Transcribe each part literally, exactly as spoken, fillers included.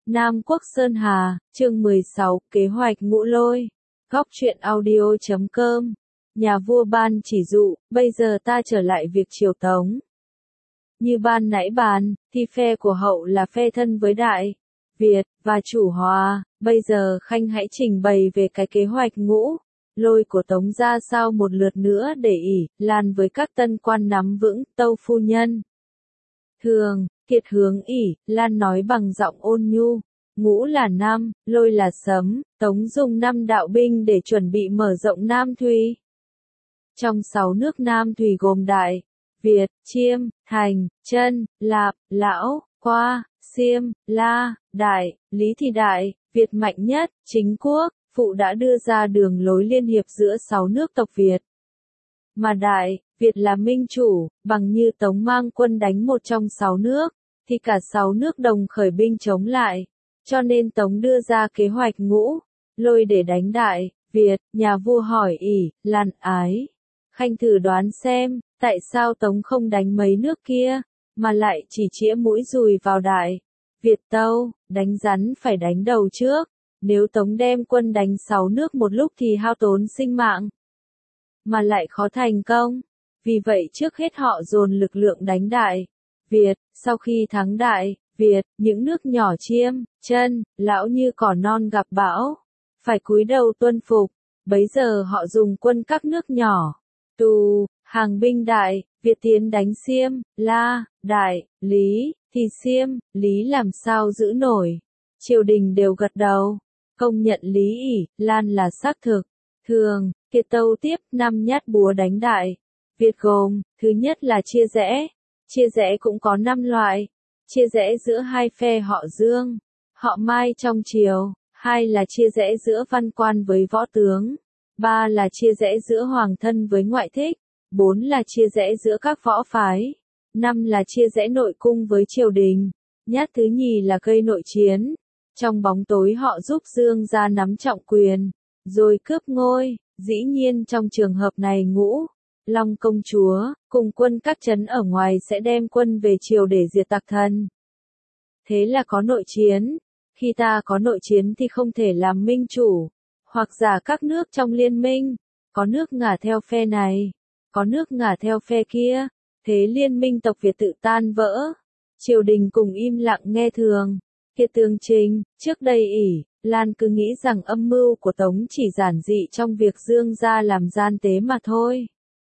Nam Quốc Sơn Hà, chương mười sáu, kế hoạch ngũ lôi. Góc truyện audio chấm com. Nhà vua ban chỉ dụ, bây giờ ta trở lại việc triều Tống. Như ban nãy bàn, thì phe của hậu là phe thân với Đại Việt, và chủ hòa, bây giờ Khanh hãy trình bày về cái kế hoạch ngũ lôi của Tống ra sao một lượt nữa để ỷ lan với các tân quan nắm vững. Tâu phu nhân. Thường, Kiệt hướng ỷ lan nói bằng giọng ôn nhu. Ngũ là năm, lôi là sấm, Tống dùng năm đạo binh để chuẩn bị mở rộng Nam Thùy. Trong sáu nước Nam Thùy gồm Đại Việt, Chiêm, Thành, Chân, Lạp, Lão, Qua, Xiêm, La, Đại, Lý thì Đại Việt mạnh nhất. Chính quốc phụ đã đưa ra đường lối liên hiệp giữa sáu nước tộc Việt. Mà Đại Việt là minh chủ, bằng như Tống mang quân đánh một trong sáu nước, thì cả sáu nước đồng khởi binh chống lại. Cho nên Tống đưa ra kế hoạch ngũ lôi để đánh Đại Việt. Nhà vua hỏi ỷ lan ái. Khanh thử đoán xem, tại sao Tống không đánh mấy nước kia, mà lại chỉ chĩa mũi dùi vào Đại Việt? Tâu, đánh rắn phải đánh đầu trước. Nếu Tống đem quân đánh sáu nước một lúc thì hao tốn sinh mạng, mà lại khó thành công. Vì vậy trước hết họ dồn lực lượng đánh Đại Việt. Sau khi thắng Đại Việt, những nước nhỏ Chiêm, Chân, Lão như cỏ non gặp bão, phải cúi đầu tuân phục. Bấy giờ họ dùng quân các nước nhỏ, tù, hàng binh Đại Việt tiến đánh Xiêm, La, Đại, Lý, thì Xiêm, Lý làm sao giữ nổi. Triều đình đều gật đầu, công nhận Lý ỷ lan là xác thực. Thường, Kiệt tâu tiếp, năm nhát búa đánh Đại Việt gồm, thứ nhất là chia rẽ. Chia rẽ cũng có năm loại. Chia rẽ giữa hai phe họ Dương, họ Mai trong triều. Hai là chia rẽ giữa văn quan với võ tướng. Ba là chia rẽ giữa hoàng thân với ngoại thích. Bốn là chia rẽ giữa các võ phái. Năm là chia rẽ nội cung với triều đình. Nhát thứ nhì là gây nội chiến. Trong bóng tối họ giúp Dương gia nắm trọng quyền, rồi cướp ngôi. Dĩ nhiên trong trường hợp này Ngũ Long công chúa, cùng quân các trấn ở ngoài sẽ đem quân về triều để diệt tặc thần. Thế là có nội chiến. Khi ta có nội chiến thì không thể làm minh chủ, hoặc giả các nước trong liên minh. Có nước ngả theo phe này, có nước ngả theo phe kia. Thế liên minh tộc Việt tự tan vỡ. Triều đình cùng im lặng nghe thường. Kiệt tường trình, trước đây ỷ lan cứ nghĩ rằng âm mưu của Tống chỉ giản dị trong việc Dương gia làm gian tế mà thôi.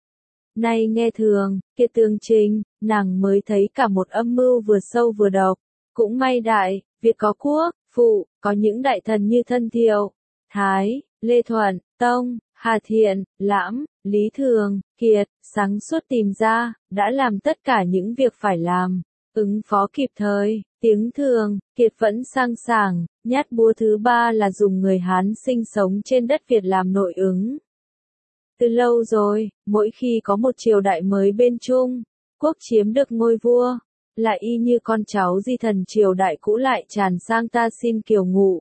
Nay nghe thường, Kiệt tường trình, nàng mới thấy cả một âm mưu vừa sâu vừa độc. Cũng may Đại Việt có quốc phụ, có những đại thần như Thân Thiệu, Thái, Lê Thuận, Tông, Hà Thiện, Lãm, Lý Thường, Kiệt, sáng suốt tìm ra, đã làm tất cả những việc phải làm, ứng phó kịp thời. Tiếng thường, Kiệt vẫn sang sảng. Nhát búa thứ ba là dùng người Hán sinh sống trên đất Việt làm nội ứng. Từ lâu rồi, mỗi khi có một triều đại mới bên Trung Quốc chiếm được ngôi vua, lại y như con cháu di thần triều đại cũ lại tràn sang ta xin kiều ngụ.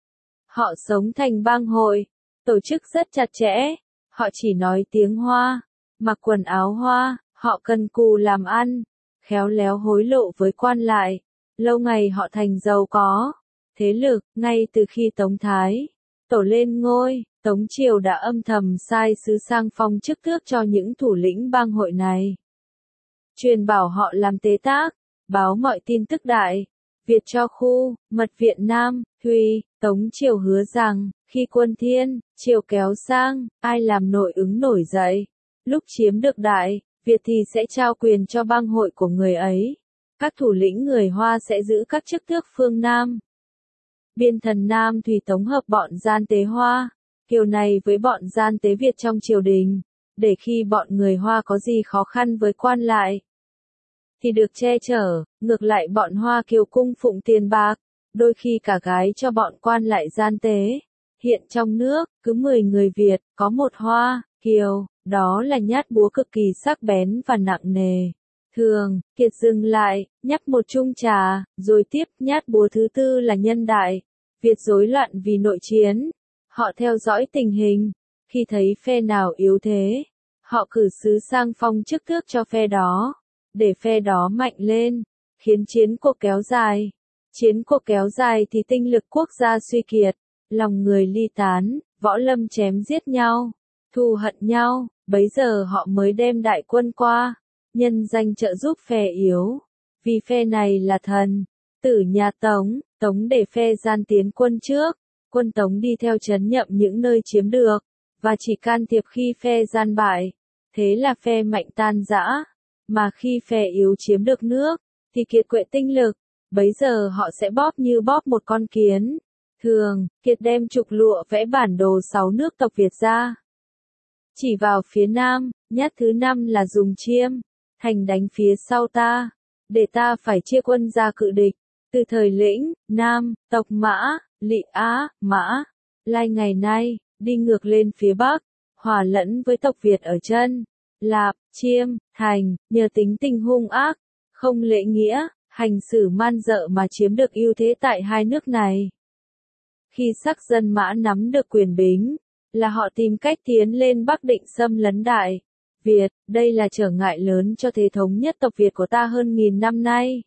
Họ sống thành bang hội, tổ chức rất chặt chẽ, họ chỉ nói tiếng Hoa, mặc quần áo Hoa, họ cần cù làm ăn, khéo léo hối lộ với quan lại. Lâu ngày họ thành giàu có thế lực. Ngay từ khi Tống Thái Tổ lên ngôi, Tống triều đã âm thầm sai sứ sang phong chức tước cho những thủ lĩnh bang hội này, truyền bảo họ làm tế tác, báo mọi tin tức Đại Việt cho khu mật viện Nam Thùy. Tống triều hứa rằng, khi quân Thiên triều kéo sang, ai làm nội ứng nổi dậy, lúc chiếm được Đại Việt thì sẽ trao quyền cho bang hội của người ấy. Các thủ lĩnh người Hoa sẽ giữ các chức tước phương Nam. Biên thần Nam Thùy tổng hợp bọn gian tế Hoa, Kiều này với bọn gian tế Việt trong triều đình, để khi bọn người Hoa có gì khó khăn với quan lại, thì được che chở. Ngược lại bọn Hoa Kiều cung phụng tiền bạc, đôi khi cả gái cho bọn quan lại gian tế. Hiện trong nước, cứ mười người Việt, có một Hoa Kiều, đó là nhát búa cực kỳ sắc bén và nặng nề. Thường, Kiệt dừng lại, nhấp một chung trà, rồi tiếp. Nhát búa thứ tư là nhân Đại Việt rối loạn vì nội chiến. Họ theo dõi tình hình, khi thấy phe nào yếu thế, họ cử sứ sang phong chức tước cho phe đó, để phe đó mạnh lên, khiến chiến cuộc kéo dài. Chiến cuộc kéo dài thì tinh lực quốc gia suy kiệt, lòng người ly tán, võ lâm chém giết nhau, thù hận nhau, bấy giờ họ mới đem đại quân qua, nhân danh trợ giúp phe yếu. Vì phe này là thần, tử nhà Tống, Tống để phe gian tiến quân trước, quân Tống đi theo trấn nhậm những nơi chiếm được, và chỉ can thiệp khi phe gian bại, thế là phe mạnh tan rã, mà khi phe yếu chiếm được nước, thì kiệt quệ tinh lực, bấy giờ họ sẽ bóp như bóp một con kiến. Thường, Kiệt đem trục lụa vẽ bản đồ sáu nước tộc Việt ra. Chỉ vào phía nam, nhát thứ năm là dùng Chiêm, Thành đánh phía sau ta, để ta phải chia quân ra cự địch. Từ thời Lĩnh, Nam, tộc Mã, Lị Á, Mã, Lai ngày nay, đi ngược lên phía bắc, hòa lẫn với tộc Việt ở chân, Lạp, Chiêm, Thành, nhờ tính tình hung ác, không lễ nghĩa, hành xử man dợ mà chiếm được ưu thế tại hai nước này. Khi sắc dân Mã nắm được quyền bính, là họ tìm cách tiến lên Bắc định xâm lấn Đại Việt, đây là trở ngại lớn cho thế thống nhất tộc Việt của ta hơn nghìn năm nay.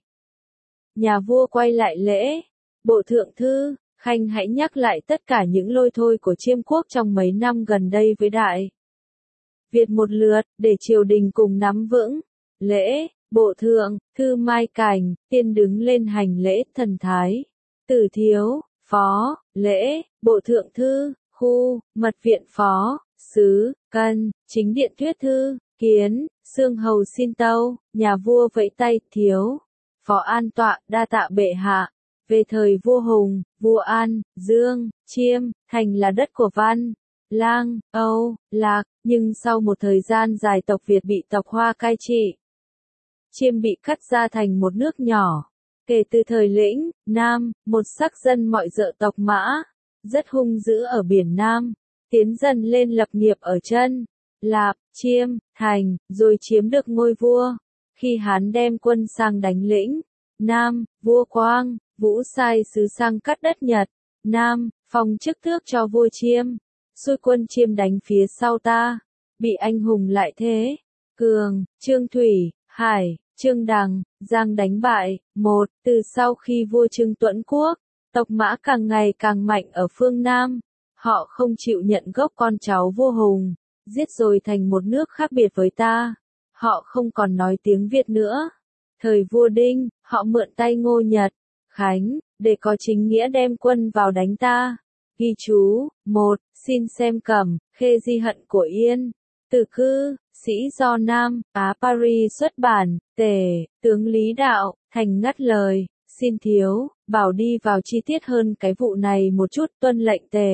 Nhà vua quay lại lễ, bộ thượng thư, Khanh hãy nhắc lại tất cả những lôi thôi của Chiêm quốc trong mấy năm gần đây với Đại Việt một lượt, để triều đình cùng nắm vững. Lễ, bộ thượng thư Mai Cảnh, tiên đứng lên hành lễ thần thái. Tử Thiếu, phó, lễ, bộ thượng thư, khu, mật viện phó, sứ, cân, chính điện thuyết thư, kiến, xương hầu xin tâu, nhà vua vẫy tay, thiếu, phó an tọa, đa tạ bệ hạ. Về thời vua Hùng, vua An, Dương, Chiêm, Thành là đất của Văn, Lang, Âu, Lạc, nhưng sau một thời gian dài tộc Việt bị tộc Hoa cai trị, Chiêm bị cắt ra thành một nước nhỏ. Kể từ thời Lĩnh, Nam, một sắc dân mọi dợ tộc Mã, rất hung dữ ở biển Nam, tiến dần lên lập nghiệp ở chân, Lạp, Chiêm, Thành, rồi chiếm được ngôi vua. Khi Hán đem quân sang đánh Lĩnh, Nam, vua Quang, Vũ sai sứ sang cắt đất Nhật, Nam, phong chức tước cho vua Chiêm, xui quân Chiêm đánh phía sau ta, bị anh hùng lại thế, Cường, Trương Thủy, Hải, Trương Đằng, Giang đánh bại. Một, từ sau khi vua Trương Tuẫn quốc, tộc Mã càng ngày càng mạnh ở phương Nam, họ không chịu nhận gốc con cháu vua Hùng, giết rồi thành một nước khác biệt với ta, họ không còn nói tiếng Việt nữa. Thời vua Đinh, họ mượn tay Ngô Nhật, Khánh, để có chính nghĩa đem quân vào đánh ta. Ghi chú, một, xin xem Cẩm, Khê Di Hận của Yên. Từ cư, sĩ do Nam, Á Paris xuất bản, Tề, tướng Lý Đạo, Thành ngắt lời, xin thiếu, bảo đi vào chi tiết hơn cái vụ này một chút, tuân lệnh Tề.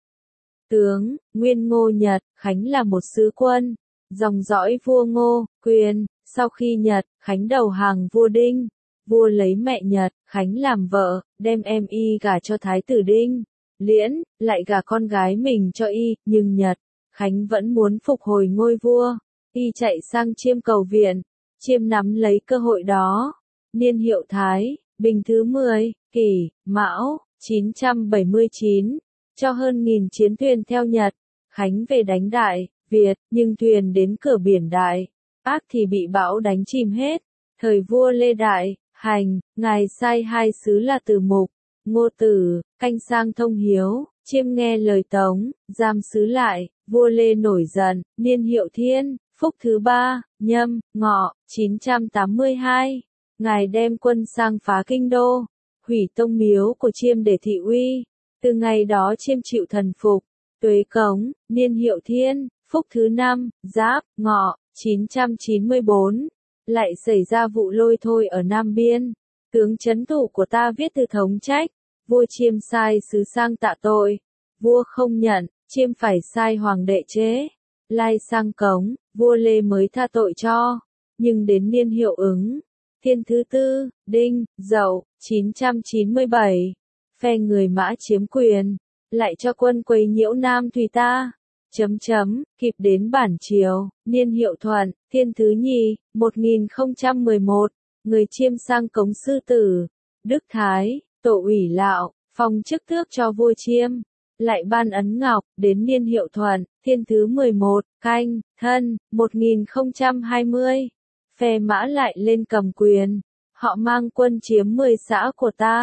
Tướng, nguyên Ngô Nhật, Khánh là một sứ quân, dòng dõi vua Ngô, Quyền, sau khi Nhật, Khánh đầu hàng vua Đinh, vua lấy mẹ Nhật, Khánh làm vợ, đem em y gả cho thái tử Đinh, Liễn, lại gả con gái mình cho y, nhưng Nhật, Khánh vẫn muốn phục hồi ngôi vua, y chạy sang Chiêm cầu viện, Chiêm nắm lấy cơ hội đó, niên hiệu Thái, Bình thứ mười, Kỷ, Mão, chín trăm bảy mươi chín, cho hơn nghìn chiến thuyền theo Nhật, Khánh về đánh Đại Việt, nhưng thuyền đến cửa biển Đại Ác thì bị bão đánh chìm hết. Thời vua Lê Đại Hành, ngài sai hai sứ là Từ Mục, Ngô Tử, canh sang thông hiếu, Chiêm nghe lời Tống, giam sứ lại, vua Lê nổi giận, niên hiệu Thiên, Phúc thứ ba, Nhâm, Ngọ, chín trăm tám mươi hai, ngài đem quân sang phá kinh đô, hủy tông miếu của Chiêm để thị uy, từ ngày đó Chiêm chịu thần phục. Tuế Cống, niên hiệu Thiên, Phúc thứ năm, Giáp, Ngọ, chín trăm chín mươi bốn, lại xảy ra vụ lôi thôi ở Nam Biên, tướng trấn thủ của ta viết thư thống trách, vua Chiêm sai sứ sang tạ tội, vua không nhận, Chiêm phải sai hoàng đệ chế, lai sang cống, vua Lê mới tha tội cho, nhưng đến niên hiệu Ứng, Thiên thứ tư, Đinh, Dậu, chín trăm chín mươi bảy, phe người Mã chiếm quyền, lại cho quân quấy nhiễu Nam Thùy ta. Chấm chấm, kịp đến bản triều, niên hiệu Thuận, Thiên thứ nhì, một nghìn không trăm mười một, người Chiêm sang cống sư tử, Đức Thái, tổ ủy lạo, phong chức tước cho vua Chiêm, lại ban ấn ngọc, đến niên hiệu Thuận, Thiên thứ mười một, Canh, Thân, một nghìn không trăm hai mươi, phe Mã lại lên cầm quyền, họ mang quân chiếm mười xã của ta,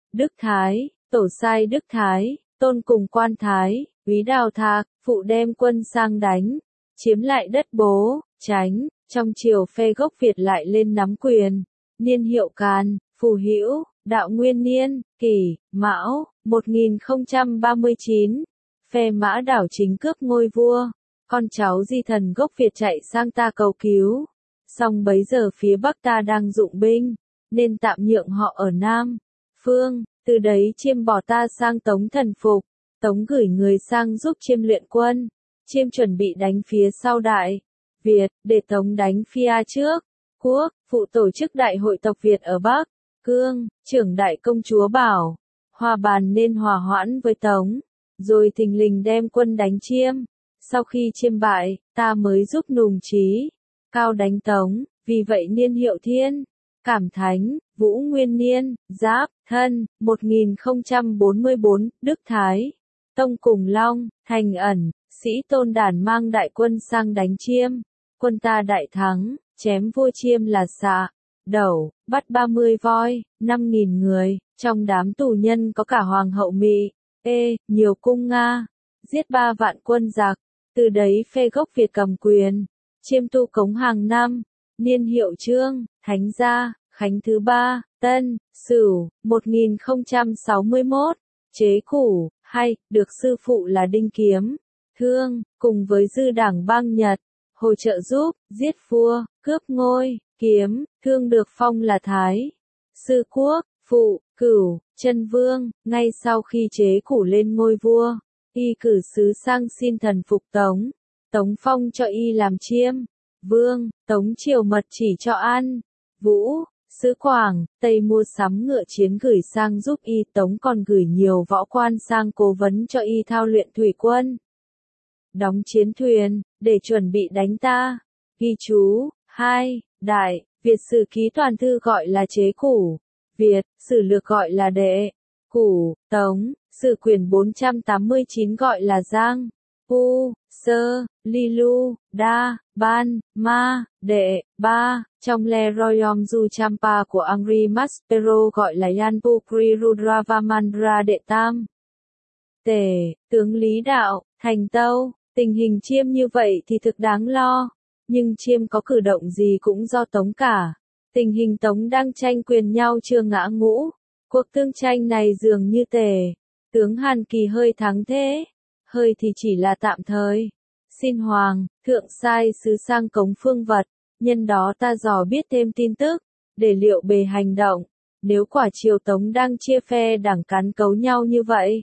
Đức Thái, tổ sai Đức Thái, tôn cùng quan Thái, úy Đào Thạc, phụ đem quân sang đánh, chiếm lại đất Bố, Chánh, trong triều phe gốc Việt lại lên nắm quyền, niên hiệu Càn, Phù Hữu, Đạo Nguyên Niên, Kỷ, Mão, một nghìn không trăm ba mươi chín, phe Mã Đảo chính cướp ngôi vua, con cháu di thần gốc Việt chạy sang ta cầu cứu, song bấy giờ phía Bắc ta đang dụng binh, nên tạm nhượng họ ở Nam, Phương, từ đấy Chiêm bỏ ta sang Tống thần phục, Tống gửi người sang giúp Chiêm luyện quân, Chiêm chuẩn bị đánh phía sau Đại Việt, để Tống đánh phía trước, Quốc, phụ tổ chức đại hội tộc Việt ở Bắc, Cương, trưởng đại công chúa bảo, hòa bàn nên hòa hoãn với Tống, rồi thình lình đem quân đánh Chiêm, sau khi Chiêm bại, ta mới giúp Nùng Trí, Cao đánh Tống, vì vậy niên hiệu Thiên, Cảm Thánh, Vũ Nguyên Niên, Giáp, Thân, một nghìn không trăm bốn mươi tư, Đức Thái, Tông cùng Long, Thành Ẩn, Sĩ Tôn Đản mang đại quân sang đánh Chiêm, quân ta đại thắng, chém vua Chiêm là Xạ, Đẩu, bắt ba mươi voi, năm nghìn người, trong đám tù nhân có cả Hoàng hậu Mị, Ê, nhiều cung Nga, giết ba vạn quân giặc, từ đấy phe gốc Việt cầm quyền, Chiêm tu cống hàng năm, niên hiệu Trương, Thánh gia, Khánh thứ ba, Tân, Sửu, một nghìn không trăm sáu mươi mốt, chế củ, hay, được sư phụ là Đinh Kiếm, Thương, cùng với dư đảng bang Nhật, hồi trợ giúp, giết vua, cướp ngôi, Kiếm, Thương được phong là Thái, Sư Quốc, Phụ, Cửu, Chân Vương, ngay sau khi chế củ lên ngôi vua, y cử sứ sang xin thần phục Tống, Tống phong cho y làm Chiêm, Vương, Tống triều mật chỉ cho An, Vũ, Sứ Quảng, Tây mua sắm ngựa chiến gửi sang giúp y, Tống còn gửi nhiều võ quan sang cố vấn cho y thao luyện thủy quân, đóng chiến thuyền, để chuẩn bị đánh ta. Ghi chú, hai, Đại, Việt Sử Ký Toàn Thư gọi là Chế Củ, Việt, Sử Lược gọi là Đệ, Củ, Tống, Sử Quyển bốn trăm tám mươi chín gọi là Giang, U, Sơ, Ly Lu, Đa, Ban, Ma, Đệ, Ba, trong Le Royaume du Champa của Angri Maspero gọi là Yanpukri Rudravamandra Đệ Tam. Tề, tướng Lý Đạo, Thành Tâu, tình hình Chiêm như vậy thì thực đáng lo, nhưng Chiêm có cử động gì cũng do Tống cả. Tình hình Tống đang tranh quyền nhau chưa ngã ngũ, cuộc tương tranh này dường như Tề, tướng Hàn Kỳ hơi thắng thế, hơi thì chỉ là tạm thời. Xin Hoàng, thượng sai sứ sang cống phương vật, nhân đó ta dò biết thêm tin tức, để liệu bề hành động, nếu quả triều Tống đang chia phe đảng cán cấu nhau như vậy.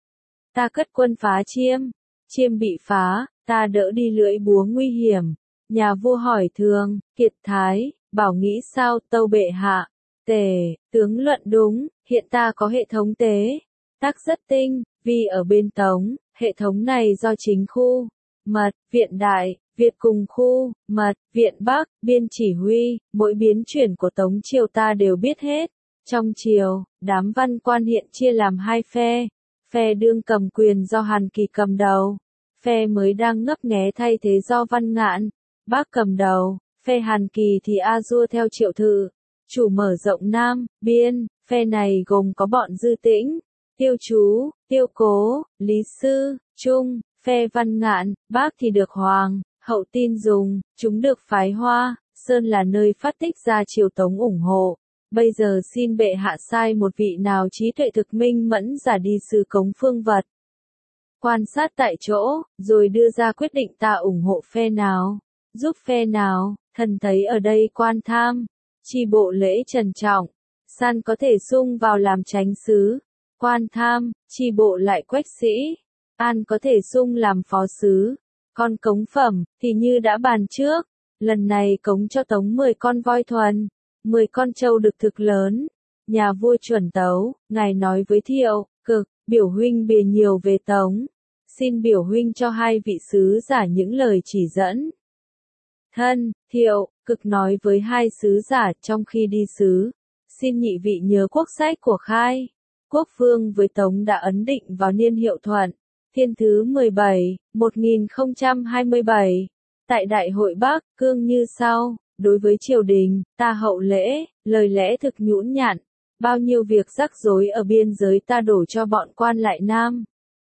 Ta cất quân phá Chiêm, Chiêm bị phá, ta đỡ đi lưỡi búa nguy hiểm, nhà vua hỏi Thường, Kiệt Thái, bảo nghĩ sao tâu bệ hạ, Tề, tướng luận đúng, hiện ta có hệ thống tế, tác rất tinh, vì ở bên Tống, hệ thống này do chính khu, mật, viện đại, Việt cùng khu, mật, viện Bắc, biên chỉ huy, mỗi biến chuyển của Tống triều ta đều biết hết. Trong triều, đám văn quan hiện chia làm hai phe, phe đương cầm quyền do Hàn Kỳ cầm đầu, phe mới đang ngấp nghé thay thế do Văn Ngạn, Bác cầm đầu, phe Hàn Kỳ thì A Dua theo Triệu Thự, chủ mở rộng Nam, Biên, phe này gồm có bọn Dư Tĩnh, Tiêu Chú, Tiêu Cố, Lý Sư, Trung, phe Văn Ngạn, Bác thì được Hoàng, hậu tin dùng, chúng được phái Hoa, Sơn là nơi phát tích ra triều Tống ủng hộ. Bây giờ xin bệ hạ sai một vị nào trí tuệ thực minh mẫn giả đi sứ cống phương vật. Quan sát tại chỗ, rồi đưa ra quyết định ta ủng hộ phe nào, giúp phe nào, thần thấy ở đây quan tham, chi bộ lễ trần trọng, san có thể sung vào làm chánh sứ, quan tham, chi bộ lại quách sĩ, an có thể sung làm phó sứ, con cống phẩm, thì như đã bàn trước, lần này cống cho Tống mười con voi thuần. Mười con trâu đực thực lớn, nhà vua chuẩn tấu, ngài nói với Thiệu, Cực, biểu huynh bìa nhiều về Tống, xin biểu huynh cho hai vị sứ giả những lời chỉ dẫn. Thân, Thiệu, Cực nói với hai sứ giả trong khi đi sứ, xin nhị vị nhớ quốc sách của Khai, quốc vương với Tống đã ấn định vào niên hiệu Thuận, thiên thứ mười bảy, một nghìn không trăm hai mươi bảy, tại Đại hội Bắc, Cương như sau. Đối với triều đình, ta hậu lễ, lời lẽ thực nhũn nhặn, Bao nhiêu việc rắc rối ở biên giới ta đổ cho bọn quan lại Nam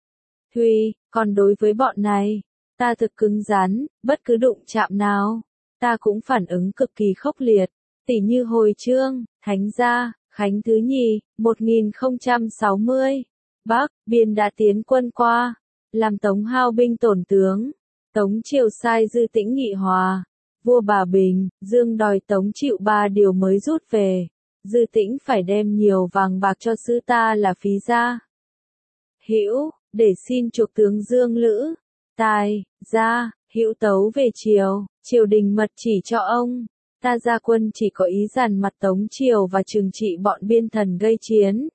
Thuy, còn đối với bọn này, ta thực cứng rắn, bất cứ đụng chạm nào, ta cũng phản ứng cực kỳ khốc liệt, tỉ như hồi chương, Thánh gia, Khánh thứ nhì, một nghìn không trăm sáu mươi, Bắc, Biên đã tiến quân qua, làm Tống hao binh tổn tướng, Tống triều sai Dư Tĩnh nghị hòa, vua Bà Bình, Dương đòi Tống chịu ba điều mới rút về, Dư Tĩnh phải đem nhiều vàng bạc cho sư ta là phí gia Hữu, để xin chuộc tướng Dương Lữ, Tài, gia, Hữu tấu về triều, triều đình mật chỉ cho ông, ta ra quân chỉ có ý giàn mặt Tống triều và trừng trị bọn biên thần gây chiến.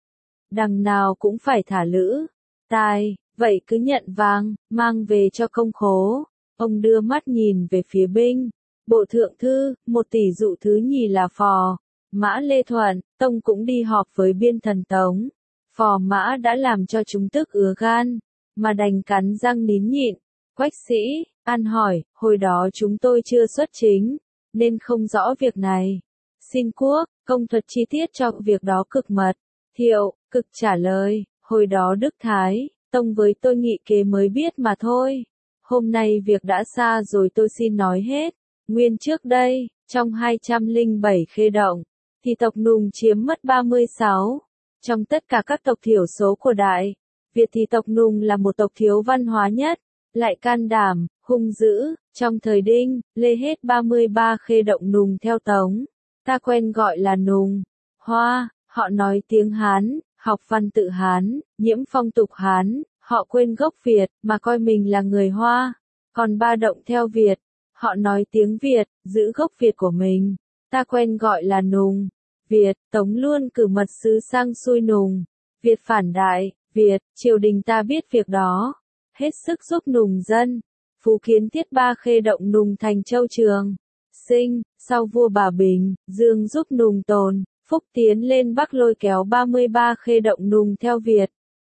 Đằng nào cũng phải thả Lữ, Tài, vậy cứ nhận vàng, mang về cho công khố. Ông đưa mắt nhìn về phía binh, bộ thượng thư, một tỷ dụ thứ nhì là Phò, Mã Lê Thuận, Tông cũng đi họp với biên thần Tống. Phò Mã đã làm cho chúng tức ứa gan, mà đành cắn răng nín nhịn. Quách Sĩ, An hỏi, hồi đó chúng tôi chưa xuất chính, nên không rõ việc này. Xin quốc, công thuật chi tiết cho việc đó cực mật. Thiệu, cực trả lời, hồi đó Đức Thái, Tông với tôi nghị kế mới biết mà thôi. Hôm nay việc đã xa rồi tôi xin nói hết. Nguyên trước đây, trong hai trăm lẻ bảy khê động, thì tộc Nùng chiếm mất ba mươi sáu. Trong tất cả các tộc thiểu số của Đại Việt thì tộc Nùng là một tộc thiếu văn hóa nhất, lại can đảm, hung dữ. Trong thời Đinh, Lê hết ba mươi ba khê động Nùng theo Tống. Ta quen gọi là Nùng, Hoa, họ nói tiếng Hán, học văn tự Hán, nhiễm phong tục Hán, họ quên gốc Việt, mà coi mình là người Hoa. Còn ba động theo Việt, họ nói tiếng Việt, giữ gốc Việt của mình. Ta quen gọi là Nùng, Việt. Tống luôn cử mật sứ sang xuôi Nùng, Việt phản Đại Việt, triều đình ta biết việc đó, hết sức giúp Nùng dân. Phú Kiến thiết ba khê động Nùng thành Châu Trường Sinh, sau vua Bà Bình, Dương giúp Nùng tồn, Phúc tiến lên Bắc lôi kéo ba mươi ba khê động Nùng theo Việt.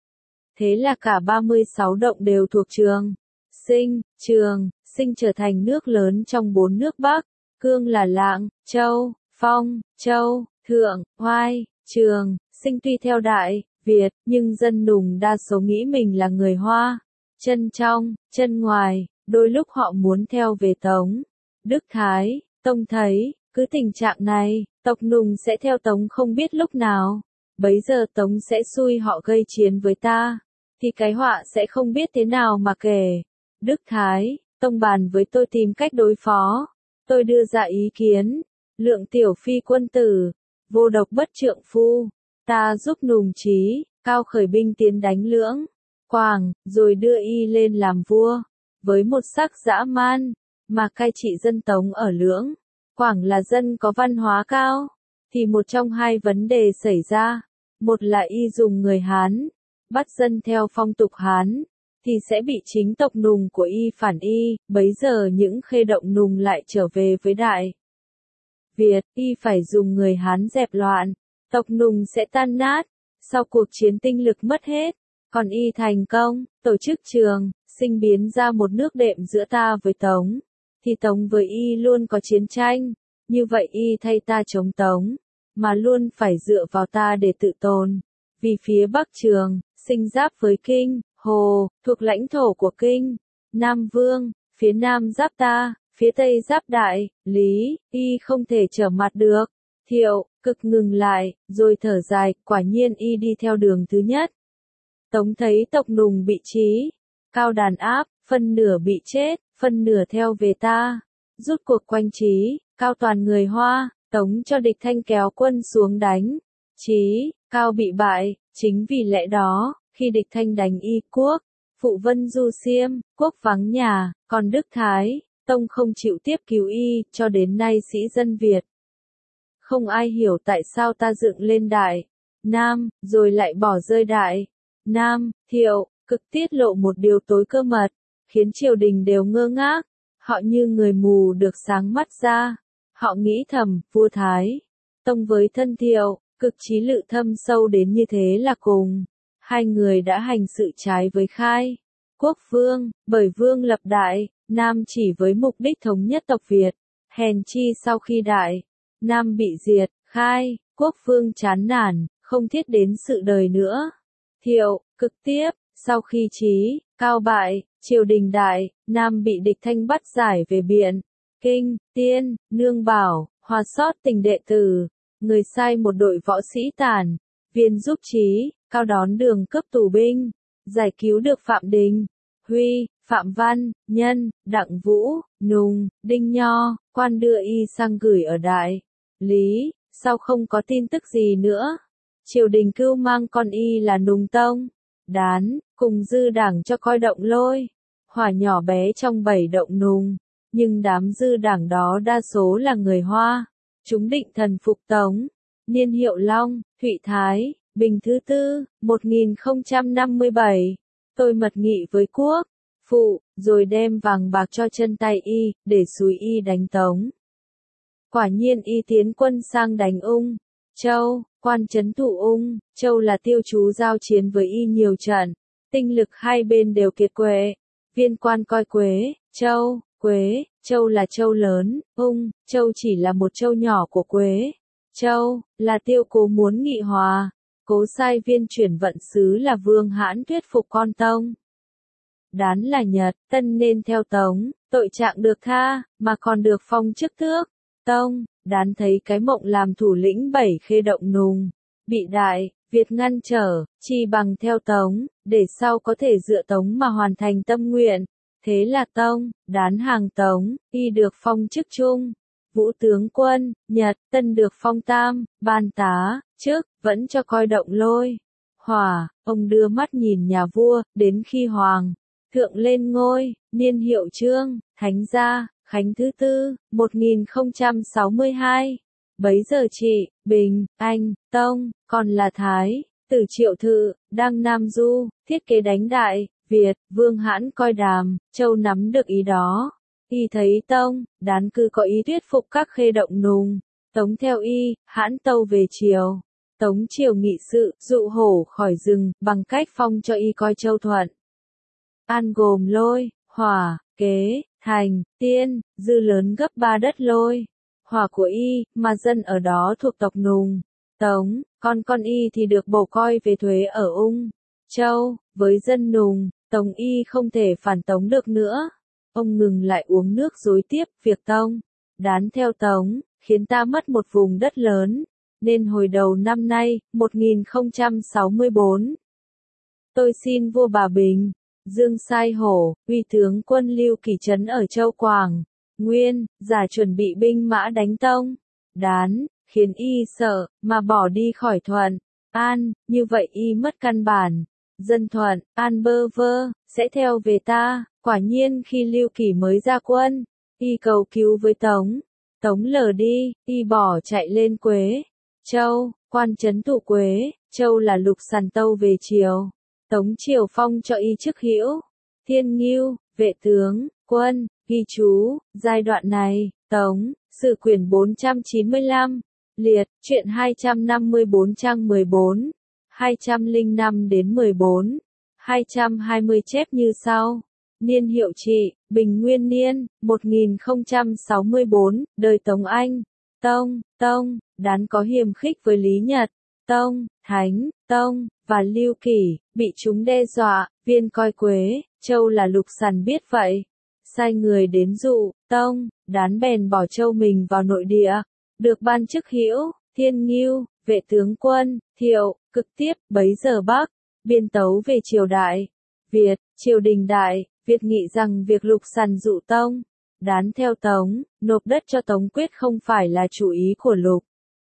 Thế là cả ba mươi sáu động đều thuộc Trường Sinh, Trường Sinh trở thành nước lớn trong bốn nước Bắc. Cương là Lạng, Châu, Phong, Châu, Thượng, Hoai, Trường Sinh tuy theo Đại Việt, nhưng dân Nùng đa số nghĩ mình là người Hoa. Chân trong, chân ngoài, đôi lúc họ muốn theo về Tống. Đức Thái, Tông thấy, cứ tình trạng này, tộc Nùng sẽ theo Tống không biết lúc nào. Bấy giờ Tống sẽ xui họ gây chiến với ta, thì cái họa sẽ không biết thế nào mà kể. Đức Thái, Tông bàn với tôi tìm cách đối phó. Tôi đưa ra ý kiến, Lượng tiểu phi quân tử, vô độc bất trượng phu. Ta giúp Nùng Trí, Cao khởi binh tiến đánh Lưỡng, Quảng, rồi đưa y lên làm vua. Với một sắc dã man, mà cai trị dân Tống ở Lưỡng, Quảng là dân có văn hóa cao, thì một trong hai vấn đề xảy ra. Một là y dùng người Hán, bắt dân theo phong tục Hán, thì sẽ bị chính tộc Nùng của y phản y, bấy giờ những khê động Nùng lại trở về với Đại Việt, y phải dùng người Hán dẹp loạn, tộc Nùng sẽ tan nát, sau cuộc chiến tinh lực mất hết, còn y thành công, tổ chức Trường Sinh biến ra một nước đệm giữa ta với Tống, thì Tống với y luôn có chiến tranh, như vậy y thay ta chống Tống, mà luôn phải dựa vào ta để tự tồn, vì phía Bắc Trường Sinh giáp với Kinh, Hồ, thuộc lãnh thổ của Kinh, Nam Vương, phía Nam giáp ta, phía Tây giáp Đại, Lý, y không thể trở mặt được. Thiệu, cực ngừng lại, rồi thở dài, quả nhiên y đi theo đường thứ nhất. Tống thấy tộc Nùng bị Trí, Cao đàn áp, phân nửa bị chết, phân nửa theo về ta, rút cuộc quanh Trí, Cao toàn người Hoa, Tống cho địch Thanh kéo quân xuống đánh. Trí, Cao bị bại, chính vì lẽ đó, khi địch Thanh đánh y quốc, phụ Vân Du Xiêm, quốc vắng nhà, còn Đức Thái, Tông không chịu tiếp cứu y, cho đến nay sĩ dân Việt. Không ai hiểu tại sao ta dựng lên Đại Nam, rồi lại bỏ rơi Đại Nam. Thiệu, cực tiết lộ một điều tối cơ mật, khiến triều đình đều ngơ ngác. Họ như người mù được sáng mắt ra. Họ nghĩ thầm, vua Thái Tông với thân Thiệu, cực trí lự thâm sâu đến như thế là cùng. Hai người đã hành sự trái với Khai Quốc Vương, bởi Vương lập Đại Nam chỉ với mục đích thống nhất tộc Việt. Hèn chi sau khi Đại Nam bị diệt, Khai quốc vương chán nản, không thiết đến sự đời nữa. Thiệu, cực tiếp, sau khi Trí, Cao bại, triều đình đại, Nam bị địch Thanh bắt giải về Biện, Kinh, Tiên, Nương Bảo, Hòa sót tình đệ tử, người sai một đội võ sĩ tản, viên giúp Trí, Cao đón đường cấp tù binh, giải cứu được Phạm Đình, Huy, Phạm Văn, Nhân, Đặng Vũ, Nùng, Đinh Nho, quan đưa y sang gửi ở Đại Lý, sau không có tin tức gì nữa. Triều đình cưu mang con y là Nùng Tông, Đán, cùng dư đảng cho coi động lôi, hỏa nhỏ bé trong bảy động Nùng, nhưng đám dư đảng đó đa số là người Hoa, chúng định thần phục Tống, niên hiệu Long, Thụy Thái, Bình thứ tư, một nghìn không trăm năm mươi bảy, tôi mật nghị với quốc phụ, rồi đem vàng bạc cho chân tay y, để xúi y đánh Tống. Quả nhiên y tiến quân sang đánh Ung Châu, quan trấn thủ Ung Châu là Tiêu Chú giao chiến với y nhiều trận, tinh lực hai bên đều kiệt quệ. Viên quan coi Quế Châu, Quế Châu là châu lớn, Ung Châu chỉ là một châu nhỏ của Quế Châu, là Tiêu Cố muốn nghị hòa, cố sai viên chuyển vận sứ là Vương Hãn thuyết phục con Tông. Đán là Nhật, Tân nên theo Tống, tội trạng được tha, mà còn được phong chức tước. Tông, Đán thấy cái mộng làm thủ lĩnh bảy khê động Nùng, bị Đại Việt ngăn trở, chi bằng theo Tống, để sau có thể dựa Tống mà hoàn thành tâm nguyện. Thế là Tông, Đán hàng Tống, y được phong chức trung, vũ tướng quân, Nhật, Tân được phong tam, ban tá, chức, vẫn cho coi động lôi. Hỏa, ông đưa mắt nhìn nhà vua, đến khi Hoàng thượng lên ngôi, niên hiệu Trương, Thánh gia, Khánh thứ tư, một nghìn không trăm sáu mươi hai. Bấy giờ chị, Bình, Anh, Tông, còn là Thái, tử Triệu Thự, đang Nam Du, thiết kế đánh Đại Việt, Vương Hãn coi Đàm Châu nắm được ý đó. Y thấy Tông, Đán cứ có ý thuyết phục các khê động Nùng, Tống theo y, Hãn tâu về triều. Tống triều nghị sự, dụ hổ khỏi rừng, bằng cách phong cho y coi Châu Thuận. An gồm lôi, hỏa, kế, thành, tiên, dư lớn gấp ba đất lôi, hỏa của y, mà dân ở đó thuộc tộc Nùng, Tống, còn con y thì được bổ coi về thuế ở Ung Châu, với dân Nùng, Tống y không thể phản Tống được nữa. Ông ngừng lại uống nước rối tiếp, việc Tông, Đán theo Tống, khiến ta mất một vùng đất lớn, nên hồi đầu năm nay, một nghìn không trăm sáu mươi bốn, tôi xin vua Bà Bình, Dương sai hổ, uy tướng quân Lưu Kỳ trấn ở Châu Quảng, Nguyên, giả chuẩn bị binh mã đánh Tông, Đán, khiến y sợ, mà bỏ đi khỏi Thuận, An, như vậy y mất căn bản. Dân Thuận, An bơ vơ, sẽ theo về ta. Quả nhiên khi Lưu Kỳ mới ra quân, y cầu cứu với Tống. Tống lờ đi, y bỏ chạy lên Quế Châu, quan trấn thủ Quế Châu là Lục Sàn tâu về triều. Tống triều phong cho y chức hữu Thiên Ngưu, vệ tướng, quân, ghi chú. Giai đoạn này, Tống, Sử quyển bốn trăm chín mươi lăm, liệt, truyện hai trăm năm mươi bốn trang mười bốn, hai trăm lẻ năm đến mười bốn, hai trăm hai mươi chép như sau. Niên hiệu trị, Bình Nguyên niên, một nghìn không trăm sáu mươi bốn, đời Tống Anh. Tông, Tông, Đán có hiềm khích với Lý Nhật, Tông, Thánh, Tông, và Lưu Kỳ, bị chúng đe dọa. Viên coi Quế Châu là Lục Sàn biết vậy, sai người đến dụ Tông, Đán bèn bỏ Châu mình vào nội địa, được ban chức hữu Thiên Ngưu, vệ tướng quân, Thiệu, cực tiếp. Bấy giờ Bắc biên tấu về triều Đại Việt, triều đình Đại Việt nghĩ rằng việc Lục Sàn dụ Tông, Đán theo Tống, nộp đất cho Tống quyết không phải là chủ ý của Lục,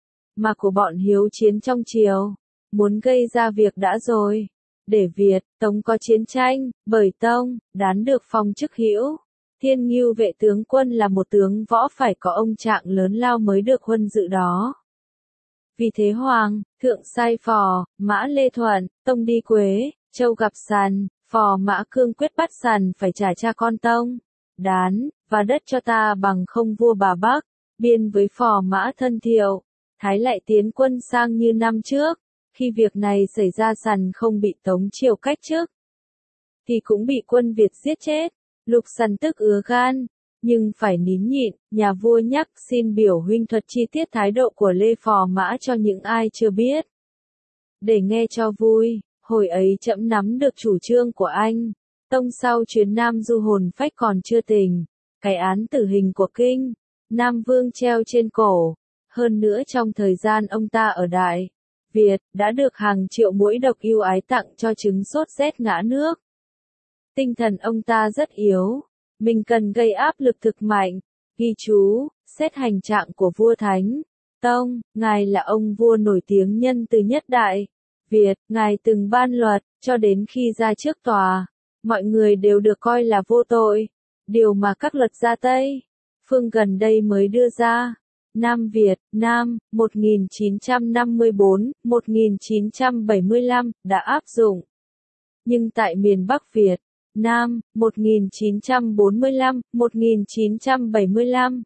mà của bọn hiếu chiến trong triều, muốn gây ra việc đã rồi, để Việt, Tống có chiến tranh. Bởi Tông, Đán được phong chức hữu Thiên Ngưu vệ tướng quân là một tướng võ phải có ông trạng lớn lao mới được huân dự đó. Vì thế Hoàng thượng sai Phò Mã Lê Thuận, Tông đi Quế Châu gặp Sàn, Phò Mã cương quyết bắt Sàn phải trả cha con Tông, Đán, và đất cho ta bằng không vua Bà Bắc, biên với Phò Mã thân Thiệu. Thái lại tiến quân sang như năm trước, khi việc này xảy ra Sàn không bị Tống triều cách chức, thì cũng bị quân Việt giết chết. Lục Sàn tức ứa gan, Nhưng phải nín nhịn, nhà vua nhắc xin biểu huynh thuật chi tiết thái độ của Lê Phò Mã cho những ai chưa biết. Để nghe cho vui, hồi ấy trẫm nắm được chủ trương của anh. Tông sau chuyến Nam du hồn phách còn chưa tỉnh, cái án tử hình của kinh, Nam Vương treo trên cổ. Hơn nữa trong thời gian ông ta ở Đại Việt, đã được hàng triệu muỗi độc ưu ái tặng cho chứng sốt rét ngã nước. Tinh thần ông ta rất yếu, mình cần gây áp lực thực mạnh. Ghi chú, xét hành trạng của vua Thánh Tông, ngài là ông vua nổi tiếng nhân từ nhất Đại Việt, ngài từng ban luật, cho đến khi ra trước tòa, mọi người đều được coi là vô tội. Điều mà các luật gia Tây phương gần đây mới đưa ra. Nam Việt, Nam, một nghìn chín trăm năm mươi tư, một nghìn chín trăm bảy mươi lăm, đã áp dụng. Nhưng tại miền Bắc Việt, Nam, một nghìn chín trăm bốn mươi lăm, một nghìn chín trăm bảy mươi lăm,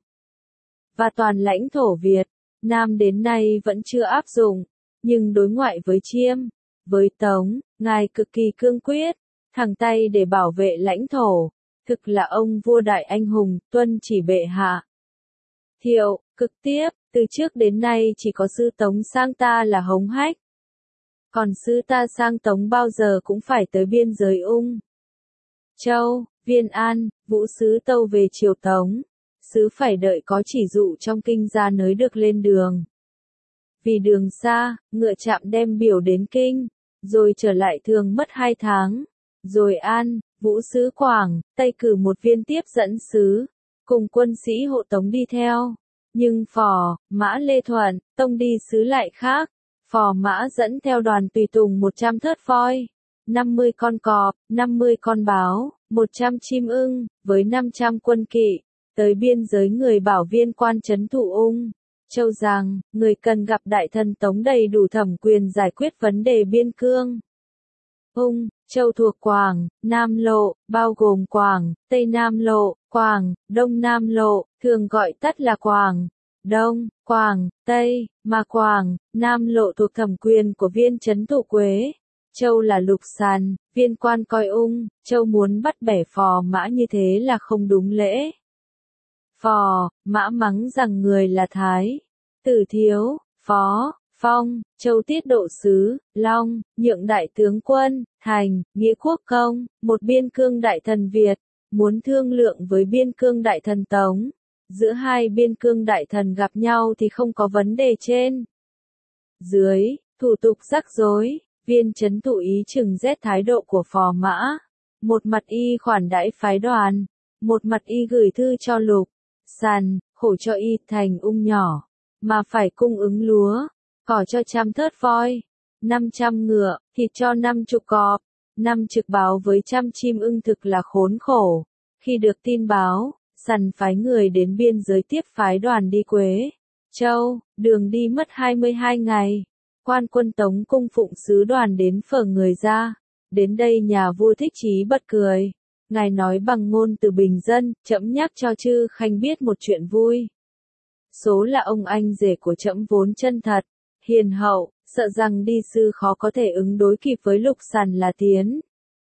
và toàn lãnh thổ Việt, Nam đến nay vẫn chưa áp dụng. Nhưng đối ngoại với Chiêm, với Tống, ngài cực kỳ cương quyết, thẳng tay để bảo vệ lãnh thổ. Thực là ông vua đại anh hùng, tuân chỉ bệ hạ. Thiệu, cực tiếp, từ trước đến nay chỉ có sư Tống sang ta là hống hách. Còn sư ta sang Tống bao giờ cũng phải tới biên giới Ung Châu, Viên An, Vũ sứ tâu về triều Tống. Sứ phải đợi có chỉ dụ trong kinh ra nới được lên đường. Vì đường xa, ngựa chạm đem biểu đến kinh, rồi trở lại thường mất hai tháng. Rồi An, Vũ sứ Quảng, Tây cử một viên tiếp dẫn sứ, cùng quân sĩ hộ Tống đi theo. Nhưng Phò Mã Lê Thuận, Tông đi sứ lại khác. Phò Mã dẫn theo đoàn tùy tùng một trăm thớt voi, năm mươi con cọp, năm mươi con báo, một trăm chim ưng, với năm trăm quân kỵ, tới biên giới người bảo viên quan trấn thủ Ung Châu rằng, người cần gặp đại thần Tống đầy đủ thẩm quyền giải quyết vấn đề biên cương. Ung Châu thuộc Quảng, Nam Lộ, bao gồm Quảng, Tây Nam Lộ, Quảng, Đông Nam Lộ, thường gọi tắt là Quảng Đông, Quảng, Tây, mà Quảng, Nam Lộ thuộc thẩm quyền của viên trấn thủ Quế. Châu là lục sàn, viên quan coi Ung Châu muốn bắt bẻ Phò Mã như thế là không đúng lễ. Phò Mã mắng rằng người là Thái Tử thiếu, Phó, Phong, Châu tiết độ sứ, Long, nhượng đại tướng quân, Thành, nghĩa quốc công, một biên cương đại thần Việt, muốn thương lượng với biên cương đại thần Tống. Giữa hai biên cương đại thần gặp nhau thì không có vấn đề trên dưới, thủ tục rắc rối, viên trấn thủ ý chừng rét thái độ của Phò Mã. Một mặt y khoản đãi phái đoàn, một mặt y gửi thư cho Lục Sàn, khổ cho y thành Ung nhỏ, mà phải cung ứng lúa, cỏ cho trăm thớt voi, năm trăm ngựa, thịt cho năm chục cọp, năm trực báo với trăm chim ưng thực là khốn khổ. Khi được tin báo, Sàn phái người đến biên giới tiếp phái đoàn đi Quế Châu, đường đi mất hai mươi hai ngày. Quan quân Tống cung phụng sứ đoàn đến phở người ra. Đến đây nhà vua Thích Chí bật cười. Ngài nói bằng ngôn từ bình dân, trẫm nhắc cho chư khanh biết một chuyện vui. Số là ông anh rể của trẫm vốn chân thật, hiền hậu, sợ rằng đi sư khó có thể ứng đối kịp với Lục Sàn là tiến